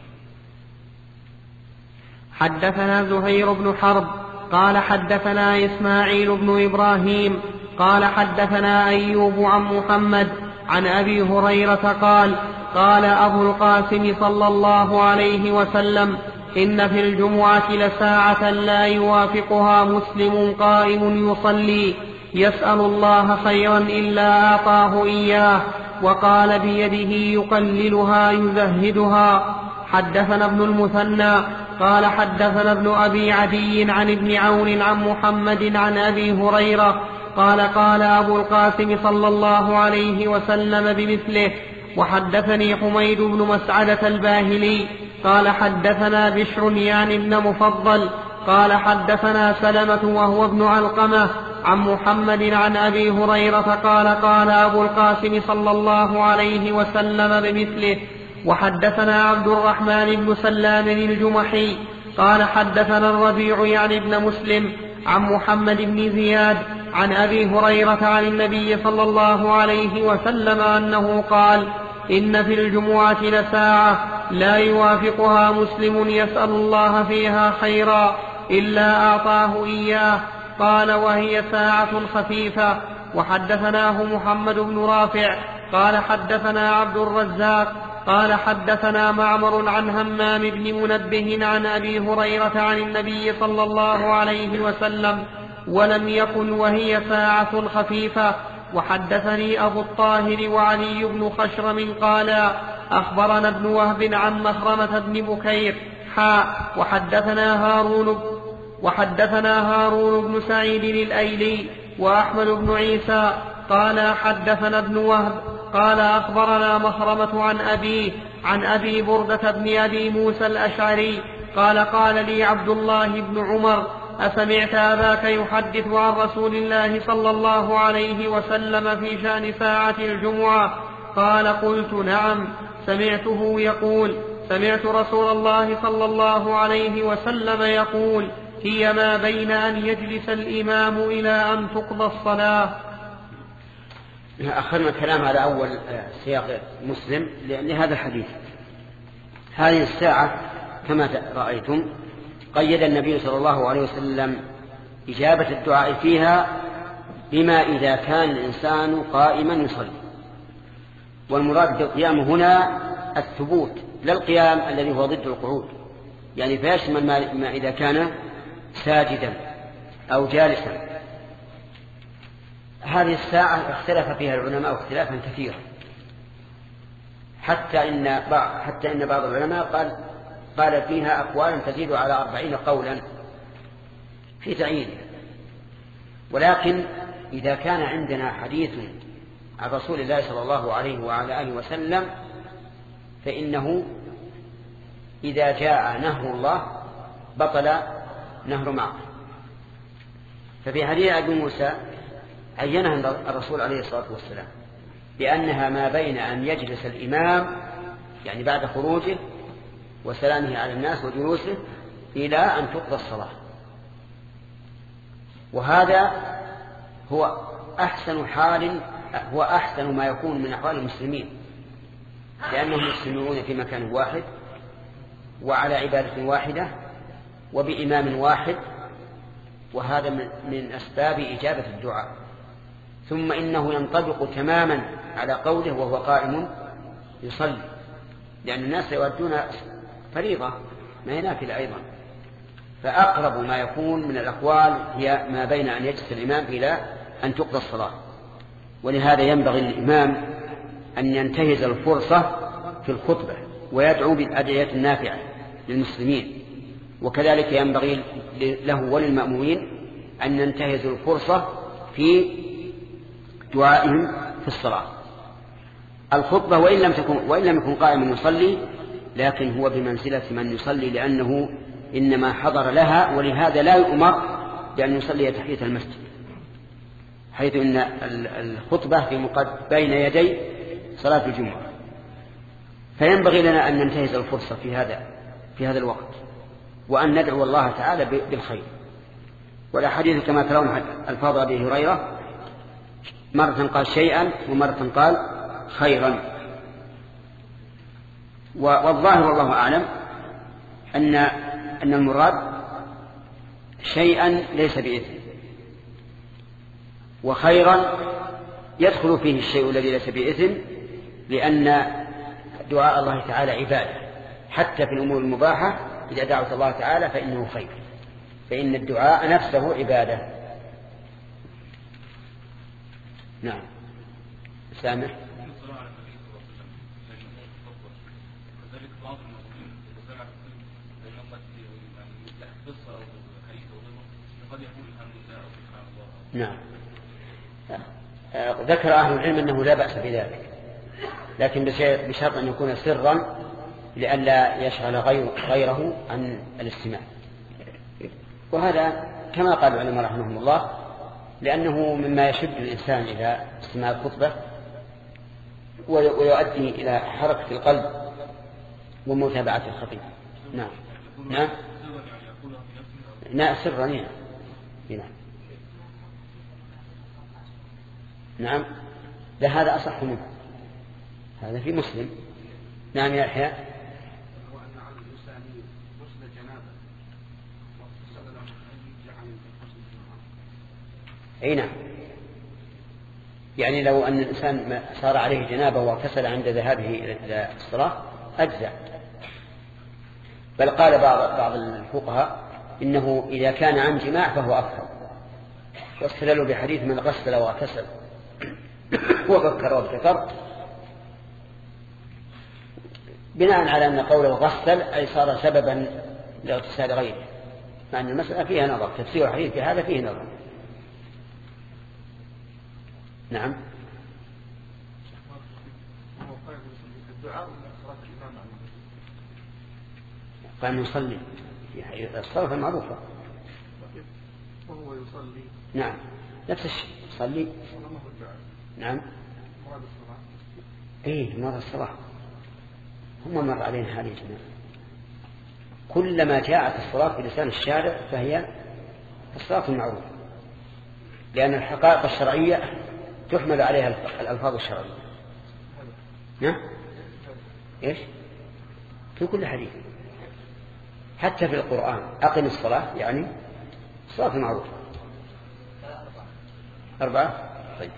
حدثنا زهير بن حرب قال حدثنا إسماعيل بن إبراهيم قال حدثنا أيوب عن محمد عن أبي هريرة قال قال أبو القاسم صلى الله عليه وسلم إن في الجمعة لساعة لا يوافقها مسلم قائم يصلي يسأل الله خيرا إلا أعطاه إياه، وقال بيده يقللها يزهدها. حدثنا ابن المثنى قال حدثنا ابن أبي عدي عن ابن عون عن محمد عن أبي هريرة قال قال أبو القاسم صلى الله عليه وسلم بمثله. وحدثني حميد بن مسعدة الباهلي قال حدثنا بشر يعني ابن مفضل قال حدثنا سلمة وهو ابن علقمة عن محمد عن أبي هريرة قال قال أبو القاسم صلى الله عليه وسلم بمثله. وحدثنا عبد الرحمن بن سلام الجمحي قال حدثنا الربيع يعني ابن مسلم عن محمد بن زياد عن أبي هريرة عن النبي صلى الله عليه وسلم أنه قال إن في الجمعة لساعة لا يوافقها مسلم يسأل الله فيها خيرا إلا أعطاه إياه. قال وهي ساعة خفيفة. وحدثناه محمد بن رافع قال حدثنا عبد الرزاق قال حدثنا معمر عن همام بن منبه عن أبي هريرة عن النبي صلى الله عليه وسلم ولم يكن وهي ساعة خفيفة. وحدثني أبو الطاهر وعلي بن خشرم قالا أخبرنا ابن وهب عن مخرمة بن بكير حاء وحدثنا هارون وحدثنا هارون بن سعيد الأيلي وأحمد بن عيسى قال حدثنا ابن وهب قال أخبرنا مخرمة عن أبيه عن أبي بردة بن أبي موسى الأشعري قال قال لي عبد الله بن عمر أسمعت أباك يحدث عن رسول الله صلى الله عليه وسلم في شأن ساعة الجمعة؟ قال قلت نعم سمعته يقول سمعت رسول الله صلى الله عليه وسلم يقول هي ما بين أن يجلس الإمام إلى أن تقضى الصلاة. أخذنا الكلام على أول سياق مسلم لأن هذا الحديث. هذه الساعة كما رأيتم قيد النبي صلى الله عليه وسلم إجابة الدعاء فيها بما إذا كان الإنسان قائما يصلي، والمراد بالقيام هنا الثبوت لا القيام الذي هو ضد القعود، يعني فيشمل ما إذا كان ساجدا أو جالسا. هذه الساعة اختلف فيها العلماء اختلافا كثيرا، حتى إن بعض حتى إن بعض العلماء قال قال فيها أقوالا تزيد على أربعين قولا في تعيينها. ولكن إذا كان عندنا حديث عن رسول الله صلى الله عليه وعلى آله وسلم فإنه إذا جاء نهر الله بطل نهر معه. ففي حديث أبي موسى عينها الرسول عليه الصلاة والسلام بأنها ما بين أن يجلس الإمام يعني بعد خروجه وسلامه على الناس وجلوسه إلى أن تقضى الصلاة. وهذا هو أحسن حال هو أحسن ما يكون من أحوال المسلمين، لأنهم يجتمعون في مكان واحد وعلى عبادة واحدة وبإمام واحد، وهذا من أسباب إجابة الدعاء. ثم إنه ينطبق تماما على قوله وهو قائم يصلي، لأن الناس يودون فريضة ما هي نافلة أيضا. فأقرب ما يكون من الأقوال هي ما بين أن يجلس الإمام إلى أن تقضى الصلاة. ولهذا ينبغي للإمام أن ينتهز الفرصة في الخطبة ويدعو بالأدعية النافعة للمسلمين، وكذلك ينبغي له وللمأمومين أن ينتهزوا الفرصة في دعائهم في الصلاة. الخطبة وإن لم تكن وإن لم يكن قائما يصلي لكن هو بمنزلة من يصلي، لأنه إنما حضر لها، ولهذا لا يؤمر بأن يصلي تحية المسجد، حيث إن الخطبة في مقد بين يدي صلاة الجمعة. فينبغي لنا أن ننتهز الفرصة في هذا في هذا الوقت، وأن ندعو الله تعالى بالخير. والأحاديث كما ترون الفاظ أبي هريرة مرة قال شيئا ومرة قال خيرا. والظاهر والله أعلم أن أن المراد شيئا ليس بإثم، وخيرا يدخل فيه الشيء الذي ليس بإثم، لأن دعاء الله تعالى عبادة، حتى في الأمور المباحة إذا دعوت الله تعالى فإنه خير، فإن الدعاء نفسه عبادة. نعم. سامح. نعم. ذكر أهل العلم أنه لا بأس بذلك، لكن بشرط أن يكون سرا لئلا يشغل غير غيره عن الاستماع. وهذا كما قال العلماء رحمهم الله، لأنه مما يشد الإنسان إلى استماع الخطبة ويؤدي إلى حركة القلب ومتابعة الخطيب. نعم. نعم. نعم سرا. نعم. نعم. ده هذا أصح منه، هذا في مسلم. نعم يا يحيى. أي نعم، يعني لو أن الإنسان صار عليه جنابة واغتسل عند ذهابه إلى الصلاة أجزع. بل قال بعض بعض الفقهاء إنه إذا كان عن جماع فهو أفضل، واستدلوا بحديث من غسل واغتسل وبكر وابتكر، بناء على أن قوله غسل أي صار سببا لاغتسال غيره، مع أن المسألة فيها نظر، تفسير الحديث في هذا فيه نظر. نعم. قام يصلي في الصلاة المعروفة وهو يصلي. نعم نفس الشيء يصلي. نعم. ايه مرض الصلاة هم مر علينا هذه الجماعة. كلما جاءت الصلاة في لسان الشارع فهي الصلاة المعروفة، لأن الحقائق الشرعية تحمل عليها الألفاظ الشرعية. نعم. إيش في كل حديث، حتى في القرآن أقم الصلاة يعني الصلاة المعروفة. أربعة. طيب.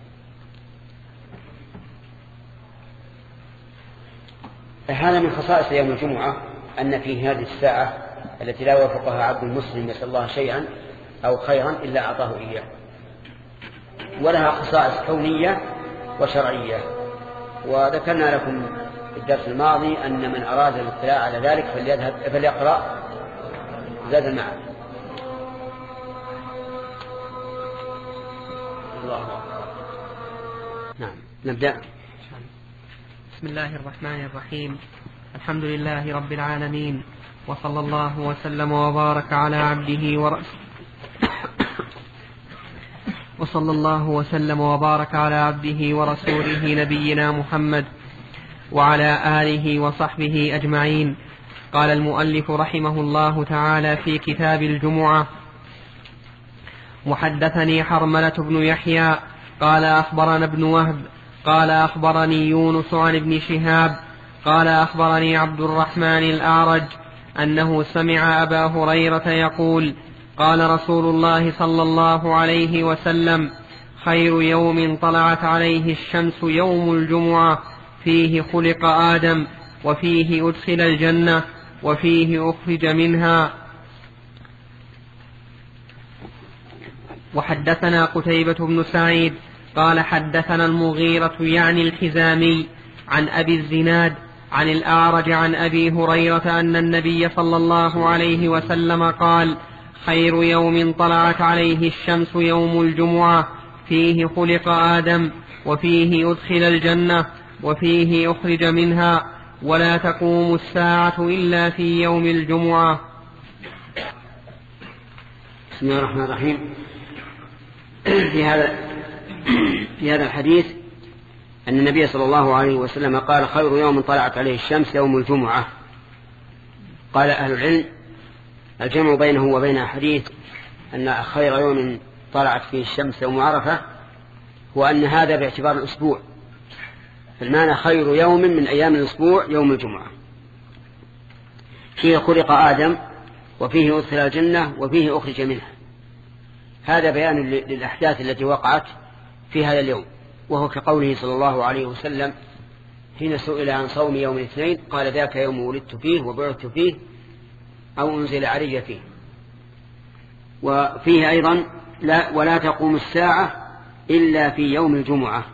هذا من خصائص يوم الجمعة أن في هذه الساعة التي لا يوافقها عبد المسلم يسأل الله شيئا أو خيرا إلا أعطاه إياه، ولها خصائص كونية وشرعية. وذكرنا لكم في الدرس الماضي أن من أراد الاطلاع على ذلك فليذهب فليقرأ زاد المعاد. الله. نعم نبدأ. بسم الله الرحمن الرحيم. الحمد لله رب العالمين، وصلى الله وسلم وبارك على عبده ورسوله وصلى الله وسلم وبارك على عبده ورسوله نبينا محمد وعلى آله وصحبه أجمعين. قال المؤلف رحمه الله تعالى في كتاب الجمعة: وحدثني حرملة بن يحيى قال أخبرنا ابن وهب قال أخبرني يونس عن ابن شهاب قال أخبرني عبد الرحمن الأعرج أنه سمع أبا هريرة يقول: قال رسول الله صلى الله عليه وسلم: خير يوم طلعت عليه الشمس يوم الجمعة، فيه خلق آدم، وفيه أدخل الجنة، وفيه أخرج منها. وحدثنا قتيبة بن سعيد قال حدثنا المغيرة يعني الحزامي عن أبي الزناد عن الأعرج عن أبي هريرة أن النبي صلى الله عليه وسلم قال: خير يوم طلعت عليه الشمس يوم الجمعة، فيه خلق آدم، وفيه أدخل الجنة، وفيه أخرج منها، ولا تقوم الساعة إلا في يوم الجمعة. بسم الله الرحمن الرحيم. في هذا في هذا الحديث أن النبي صلى الله عليه وسلم قال: خير يوم طلعت عليه الشمس يوم الجمعة. قال أهل العلم: الجمع بينه وبين حديث أن خير يوم طلعت فيه الشمس يوم عرفة، هو أن هذا باعتبار الأسبوع، فالمعنى خير يوم من أيام الأسبوع يوم الجمعة، فيه خلق آدم وفيه أدخل الجنة وفيه أخرج منها. هذا بيان للأحداث التي وقعت في هذا اليوم، وهو كقوله صلى الله عليه وسلم حين سئل عن صوم يوم الاثنين قال ذاك يوم ولدت فيه وبعثت فيه أو أنزل علي فيه. وفيه أيضا لا ولا تقوم الساعة إلا في يوم الجمعة.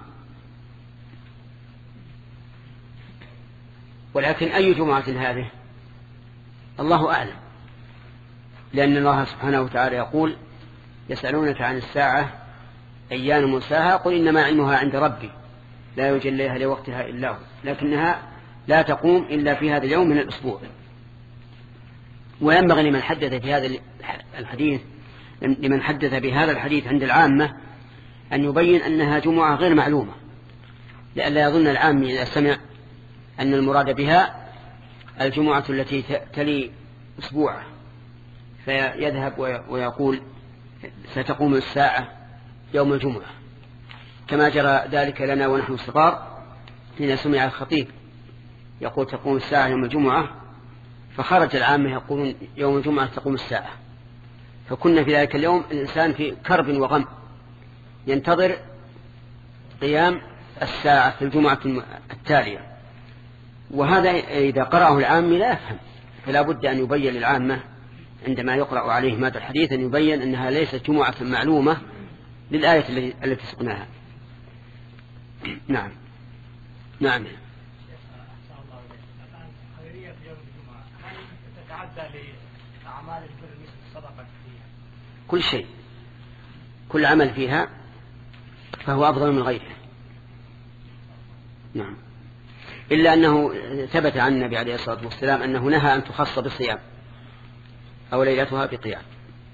ولكن أي جمعة هذه الله أعلم، لأن الله سبحانه وتعالى يقول يسألونك عن الساعة أيان مرساها قل إنما علمها عند ربي لا يجليها لوقتها إلا هو، لكنها لا تقوم إلا في هذا اليوم من الأسبوع. وينبغي لمن حدث في هذا الحديث لمن حدث بهذا الحديث عند العامة أن يبين أنها جمعة غير معلومة، لئلا يظن العام إذا سمع أن المراد بها الجمعة التي تلي أسبوع فيذهب ويقول ستقوم الساعة يوم الجمعة، كما جرى ذلك لنا ونحن صغار حين سمع الخطيب يقول تقوم الساعة يوم الجمعة، فخرج العامة يقولون يوم الجمعة تقوم الساعة، فكنا في ذلك اليوم الإنسان في كرب وغم ينتظر قيام الساعة في الجمعة التالية. وهذا إذا قرأه العامي لا يفهم، فلا بد أن يبين للعامة عندما يقرأ عليه ماذا الحديث أن يبين أنها ليست جمعة معلومة للآية التي سقناها. نعم نعم. كل شيء كل عمل فيها فهو أفضل من غيره. نعم، إلا أنه ثبت عن النبي عليه الصلاة والسلام أنه نهى أن تخص بالصيام أو ليلتها بقيام.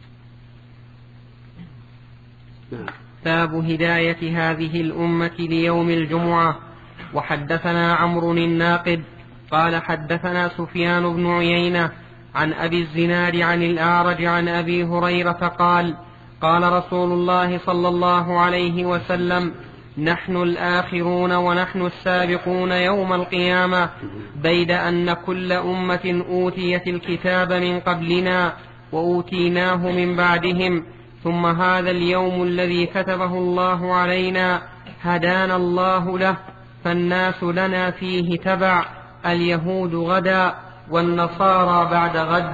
نعم. باب هداية هذه الأمة ليوم الجمعة. وحدثنا عمرو الناقد قال حدثنا سفيان بن عيينة عن أبي الزناد عن الأعرج عن أبي هريرة قال قال رسول الله صلى الله عليه وسلم نحن الآخرون ونحن السابقون يوم القيامة، بيد أن كل أمة أوتيت الكتاب من قبلنا وأوتيناه من بعدهم، ثم هذا اليوم الذي كتبه الله علينا هدانا الله له، فالناس لنا فيه تبع، اليهود غدا والنصارى بعد غد.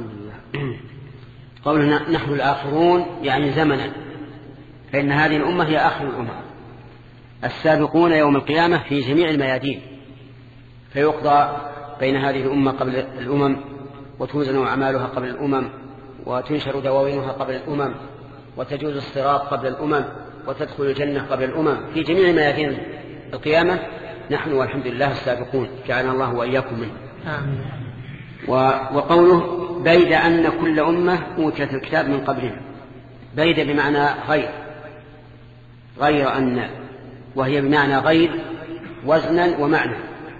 قولنا نحن الآخرون يعني زمنا، فإن هذه الأمة هي آخر الأمة، السابقون يوم القيامة في جميع الميادين، فيقضى بين هذه الأمة قبل الأمم، وتوزن أعمالها قبل الأمم، وتنشر دواوينها قبل الأمم، وتجوز الصراط قبل الأمم، وتدخل الجنة قبل الأمم في جميع ميادين القيامة. نحن والحمد لله السابقون، جعلنا الله وإياكم منه. آمين. وقوله بيد أن كل أمة أوتيت الكتاب من قبلهم، بيد بمعنى غير، غير أن، وهي بمعنى غير وزنا ومعنى.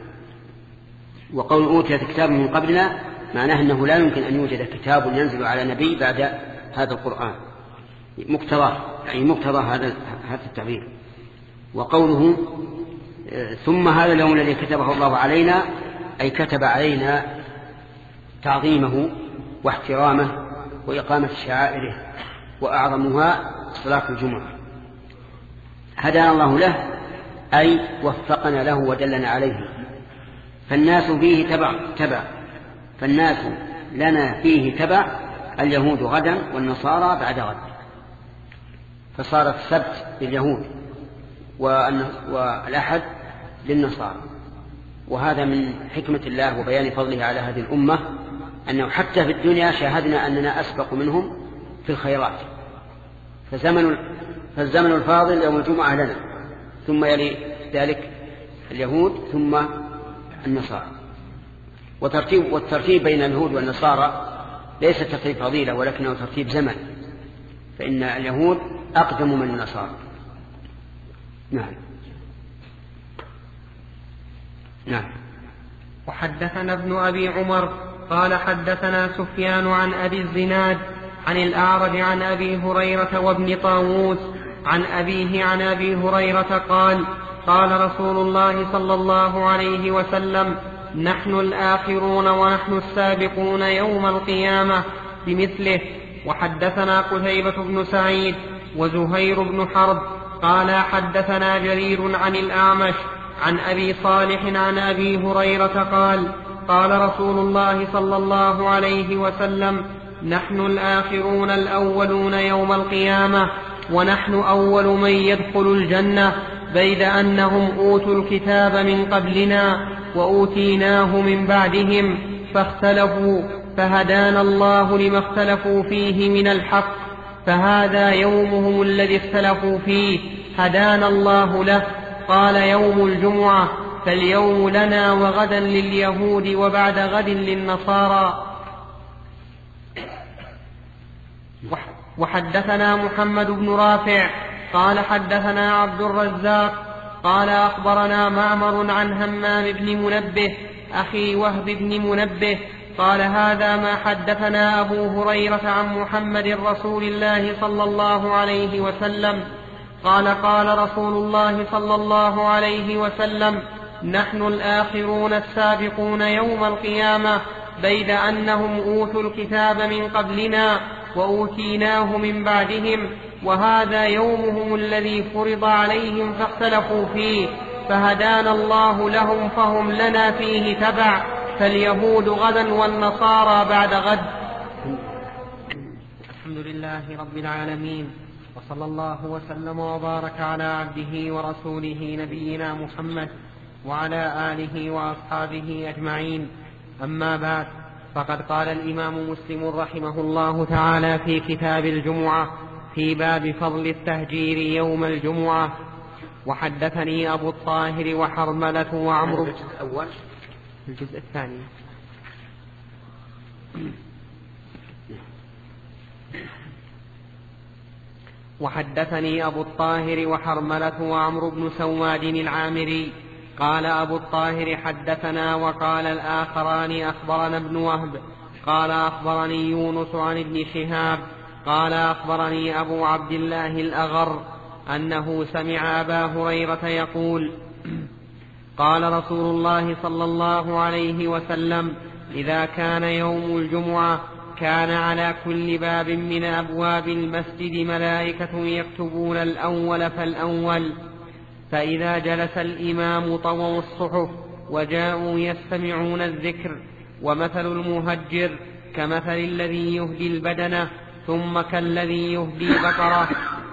وقول أوتيت الكتاب من قبلنا معناه أنه لا يمكن أن يوجد كتاب ينزل على نبي بعد هذا القرآن، مقتضى يعني مقتضى هذا هذا التعبير. وقوله ثم هذا اليوم الذي كتبه الله علينا، أي كتب علينا تعظيمه واحترامه وإقامة شعائره، وأعظمها صلاة الجمعة. هدانا الله له أي وفقنا له ودلنا عليه، فالناس فيه تبع تبع فالناس لنا فيه تبع، اليهود غدا والنصارى بعد غد، فصار السبت لليهود والأحد للنصارى. وهذا من حكمة الله وبيان فضله على هذه الأمة، أنه حتى في الدنيا شاهدنا أننا أسبق منهم في الخيرات، فزمن فالزمن الفاضل يوم الجمعة لنا، ثم يلي ذلك اليهود ثم النصارى. وترتيب والترتيب بين اليهود والنصارى ليس ترتيب فضيلة ولكنه ترتيب زمن، فإن اليهود أقدم من النصارى. نعم نعم. وحدثنا ابن أبي عمر قال حدثنا سفيان عن أبي الزناد عن الأعرج عن أبي هريرة وابن طاووس عن أبيه عن أبي هريرة قال قال رسول الله صلى الله عليه وسلم نحن الآخرون ونحن السابقون يوم القيامة بمثله. وحدثنا قتيبة بن سعيد وزهير بن حرب قال حدثنا جرير عن الأعمش عن أبي صالح عن أبي هريرة قال قال رسول الله صلى الله عليه وسلم نحن الآخرون الأولون يوم القيامة ونحن أول من يدخل الجنة بيد أنهم أوتوا الكتاب من قبلنا وأوتيناه من بعدهم فاختلفوا فهدانا الله لما اختلفوا فيه من الحق فهذا يومهم الذي اختلفوا فيه هدانا الله له. قال يوم الجمعة فاليوم لنا وغدا لليهود وبعد غد للنصارى. وحدثنا محمد بن رافع قال حدثنا عبد الرزاق قال أخبرنا معمر عن همام بن منبه أخي وهب بن منبه قال هذا ما حدثنا أبو هريرة عن محمد رسول الله صلى الله عليه وسلم قال قال رسول الله صلى الله عليه وسلم نحن الآخرون السابقون يوم القيامة بيد أنهم أوتوا الكتاب من قبلنا وأوتيناه من بعدهم وهذا يومهم الذي فرض عليهم فاختلفوا فيه فهدانا الله لهم فهم لنا فيه تبع فاليهود غدا والنصارى بعد غد. الحمد لله رب العالمين وصلى الله وسلم وبارك على عبده ورسوله نبينا محمد وعلى آله وأصحابه أجمعين. أما بعد فقد قال الإمام مسلم رحمه الله تعالى في كتاب الجمعة في باب فضل التهجير يوم الجمعة. وحدثني أبو الطاهر وحرملة وعمرو الجزء الأول الجزء الثاني. وحدثني أبو الطاهر وحرملة وعمرو بن سواد العامري قال أبو الطاهر حدثنا وقال الآخران أخبرنا ابن وهب قال أخبرني يونس عن ابن شهاب قال أخبرني أبو عبد الله الأغر أنه سمع أبا هريرة يقول قال رسول الله صلى الله عليه وسلم إذا كان يوم الجمعة كان على كل باب من أبواب المسجد ملائكة يكتبون الأول فالأول فإذا جلس الإمام طووا الصحف وجاءوا يستمعون الذكر ومثل المهجر كمثل الذي يهدي البدنة ثم كالذي يهدي البقرة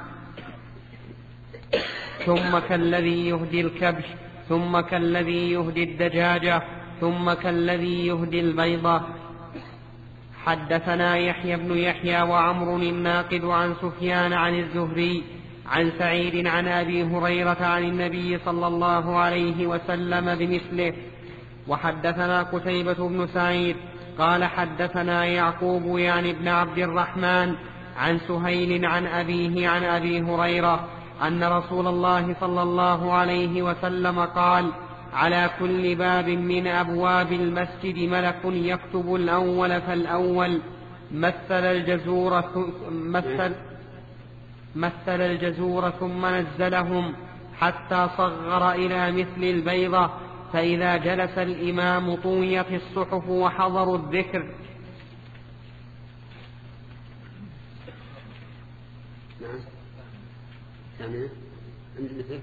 ثم كالذي يهدي الكبش ثم كالذي يهدي الدجاجة ثم كالذي يهدي البيضة. حدثنا يحيى بن يحيى وعمر الناقد عن سفيان عن الزهري عن سعيد عن أبي هريرة عن النبي صلى الله عليه وسلم بمثله. وحدثنا قتيبة بن سعيد قال حدثنا يعقوب يعني ابن عبد الرحمن عن سهيل عن أبيه عن أبي هريرة أن رسول الله صلى الله عليه وسلم قال على كل باب من أبواب المسجد ملك يكتب الأول فالأول مثل الجزور مثل مثل الجزور ثم نزلهم حتى صغر إلى مثل البيضة فإذا جلس الإمام طويت الصحف وحضروا الذكر. نعم ثانية عند الذكر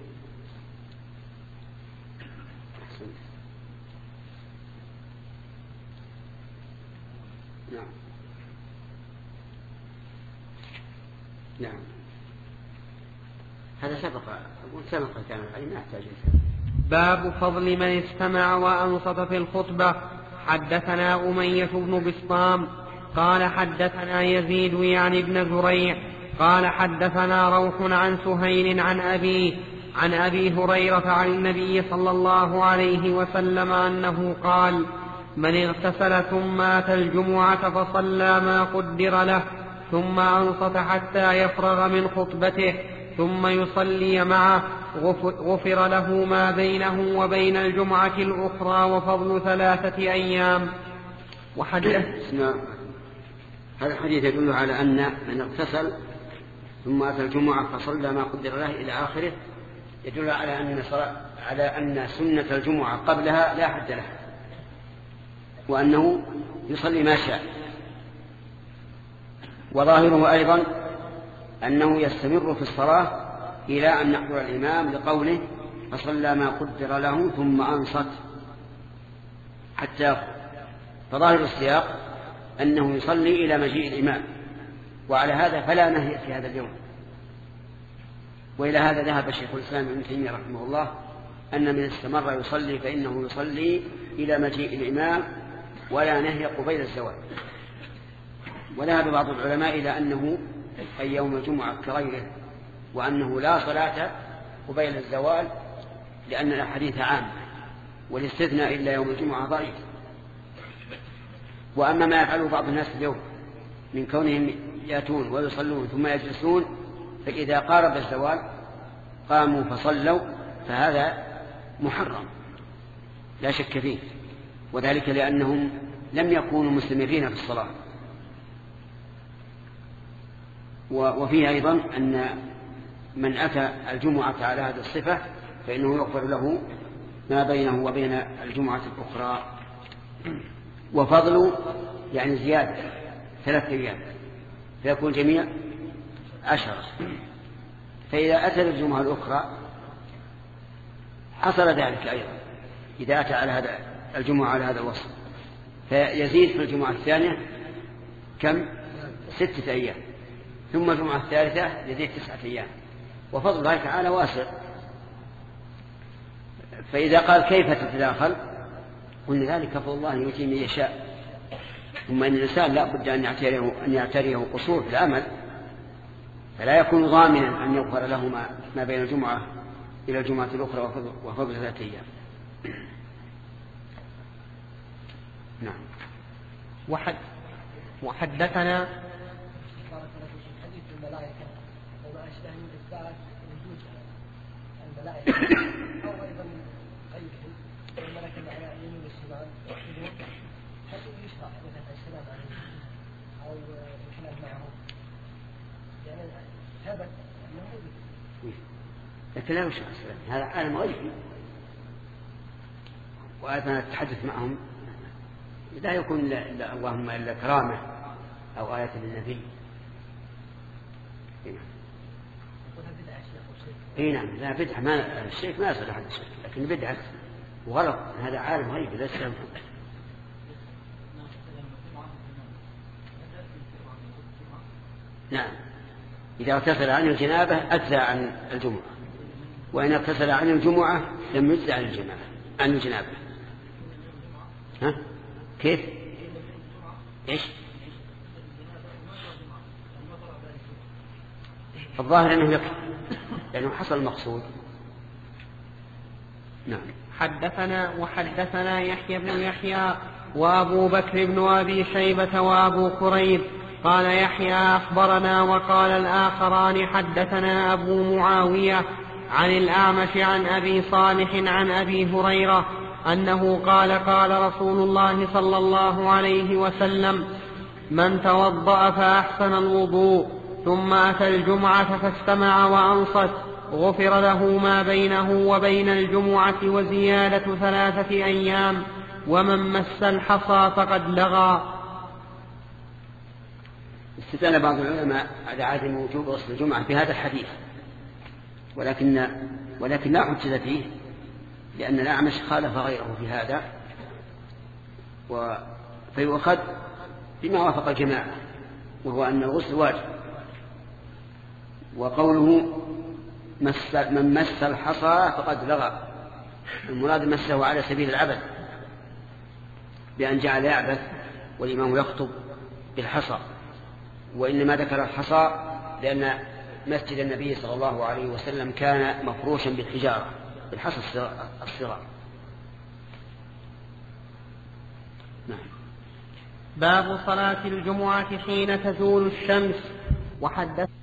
نعم نعم هذا سبق سبق كان ما يحتاج. باب فضل من استمع وأنصت في الخطبة. حدثنا أمية بن بسطام قال حدثنا يزيد يعني ابن زريع قال حدثنا روح عن سهيل عن أبيه عن أبي هريرة عن النبي صلى الله عليه وسلم أنه قال من اغتسل ثم أتى الجمعة فصلى ما قدر له ثم أنصت حتى يفرغ من خطبته ثم يصلي معه غفر له ما بينه وبين الجمعة الأخرى وفضل ثلاثة أيام. وحدث هذا الحديث يدل على أن من اغتسل ثم أتى الجمعة فصلى ما قدر له إلى آخره يدل على أن على أن سنة الجمعة قبلها لا حد لها، وأنه يصلي ما شاء. وظاهره أيضا أنه يستمر في الصلاة إلى أن يحضر الإمام لقوله فصلى ما قدر له ثم أنصت حتى يخرج. فظاهر السياق أنه يصلي إلى مجيء الإمام، وعلى هذا فلا نهي في هذا اليوم. وإلى هذا ذهب شيخ الإسلام ابن تيمية رحمه الله أن من استمر يصلي فإنه يصلي إلى مجيء الإمام ولا نهي قبيل الزوال. وذهب بعض العلماء إلى أنه أي يوم الجمعة كغيره، وأنه لا صلاة قبيل الزوال لأن الحديث عام والاستثناء إلا يوم الجمعة ضعيف. وأما ما يفعله بعض الناس اليوم من كونهم يأتون ويصلون ثم يجلسون فإذا قارب الزوال قاموا فصلوا فهذا محرم لا شك فيه، وذلك لأنهم لم يكونوا مستمرين في الصلاة. وفيه أيضا أن من أتى الجمعة على هذه الصفة فإنه يغفر له ما بينه وبين الجمعة الأخرى. وفضل يعني زيادة ثلاث أيام فيكون جميع عشرة. فإذا أتى الجمعة الأخرى حصل ذلك أيضا إذا أتى على هذا الجمعة على هذا الوصف، فيزيد في الجمعة الثانية كم؟ ستة أيام، ثم الجمعة الثالثة يزيد تسعة أيام. وفضل الله تعالى واسع. فإذا قال كيف تتداخل قلنا ذلك فضل الله يؤتي من يشاء، ثم إن الإنسان لا بد أن يعتريه, أن يعتريه قصور في العمل، فلا يكون ضامنا أن يغفر له ما, ما بين الجمعة إلى الجمعة الأخرى وفضل ثلاثة أيام. نعم. وحد وحدثنا حديث الملائكة وما أشبه من إثبات وجود الملائكة أو أيضا غيرهم الملائكة على يمين الشمال هل يشرع مثلا السلام عليهم أو الكلام معهم؟ يعني ثبت أنه موجود، لكن لا يشرع السلام، هذا عالم غيبي. وأيضا التحدث معهم لا يكون إلا اللهم إلا كرامة أو آية للنبي. اي نعم، لا بدعة، ما الشيخ ما يصل أحد الشيخ، لكن بدعة وغلط، هذا عالم غيبي لا يسلم. نعم، إذا اغتسل عن الجنابة أجزى عن الجمعة، وإن اغتسل عن الجمعة لم يجزى عن الجنابة عن الجنابة. ها؟ كيف؟ إيش؟ الظاهر أنه يكفي لأنه حصل المقصود. نعم. حدثنا وحدثنا يحيى بن يحيى وأبو بكر بن أبي شيبة وأبو كريب قال يحيى أخبرنا وقال الآخران حدثنا أبو معاوية عن الأعمش عن أبي صالح عن أبي هريرة أنه قال قال رسول الله صلى الله عليه وسلم من توضأ فأحسن الوضوء ثم أتى الجمعة فاستمع وأنصت غفر له ما بينه وبين الجمعة وزيادة ثلاثة أيام ومن مس الحصى فقد لغى. استدل بعض العلماء على عدم وجوب غسل الجمعة في هذا الحديث، ولكن ولكن لا حجة فيه لأن الأعمش خالف غيره في هذا، فيؤخذ بما وافق الجماعة وهو أن الغسل واجب. وقوله مس من مس الحصى فقد لغى، المراد مسه على سبيل العبث بأن جعل يعبث والإمام يخطب بالحصى، وإنما ذكر الحصى لأن مسجد النبي صلى الله عليه وسلم كان مفروشا بالحجارة بالحصى الصغار. نعم. باب صلاة الجمعة حين تزول الشمس. وحدث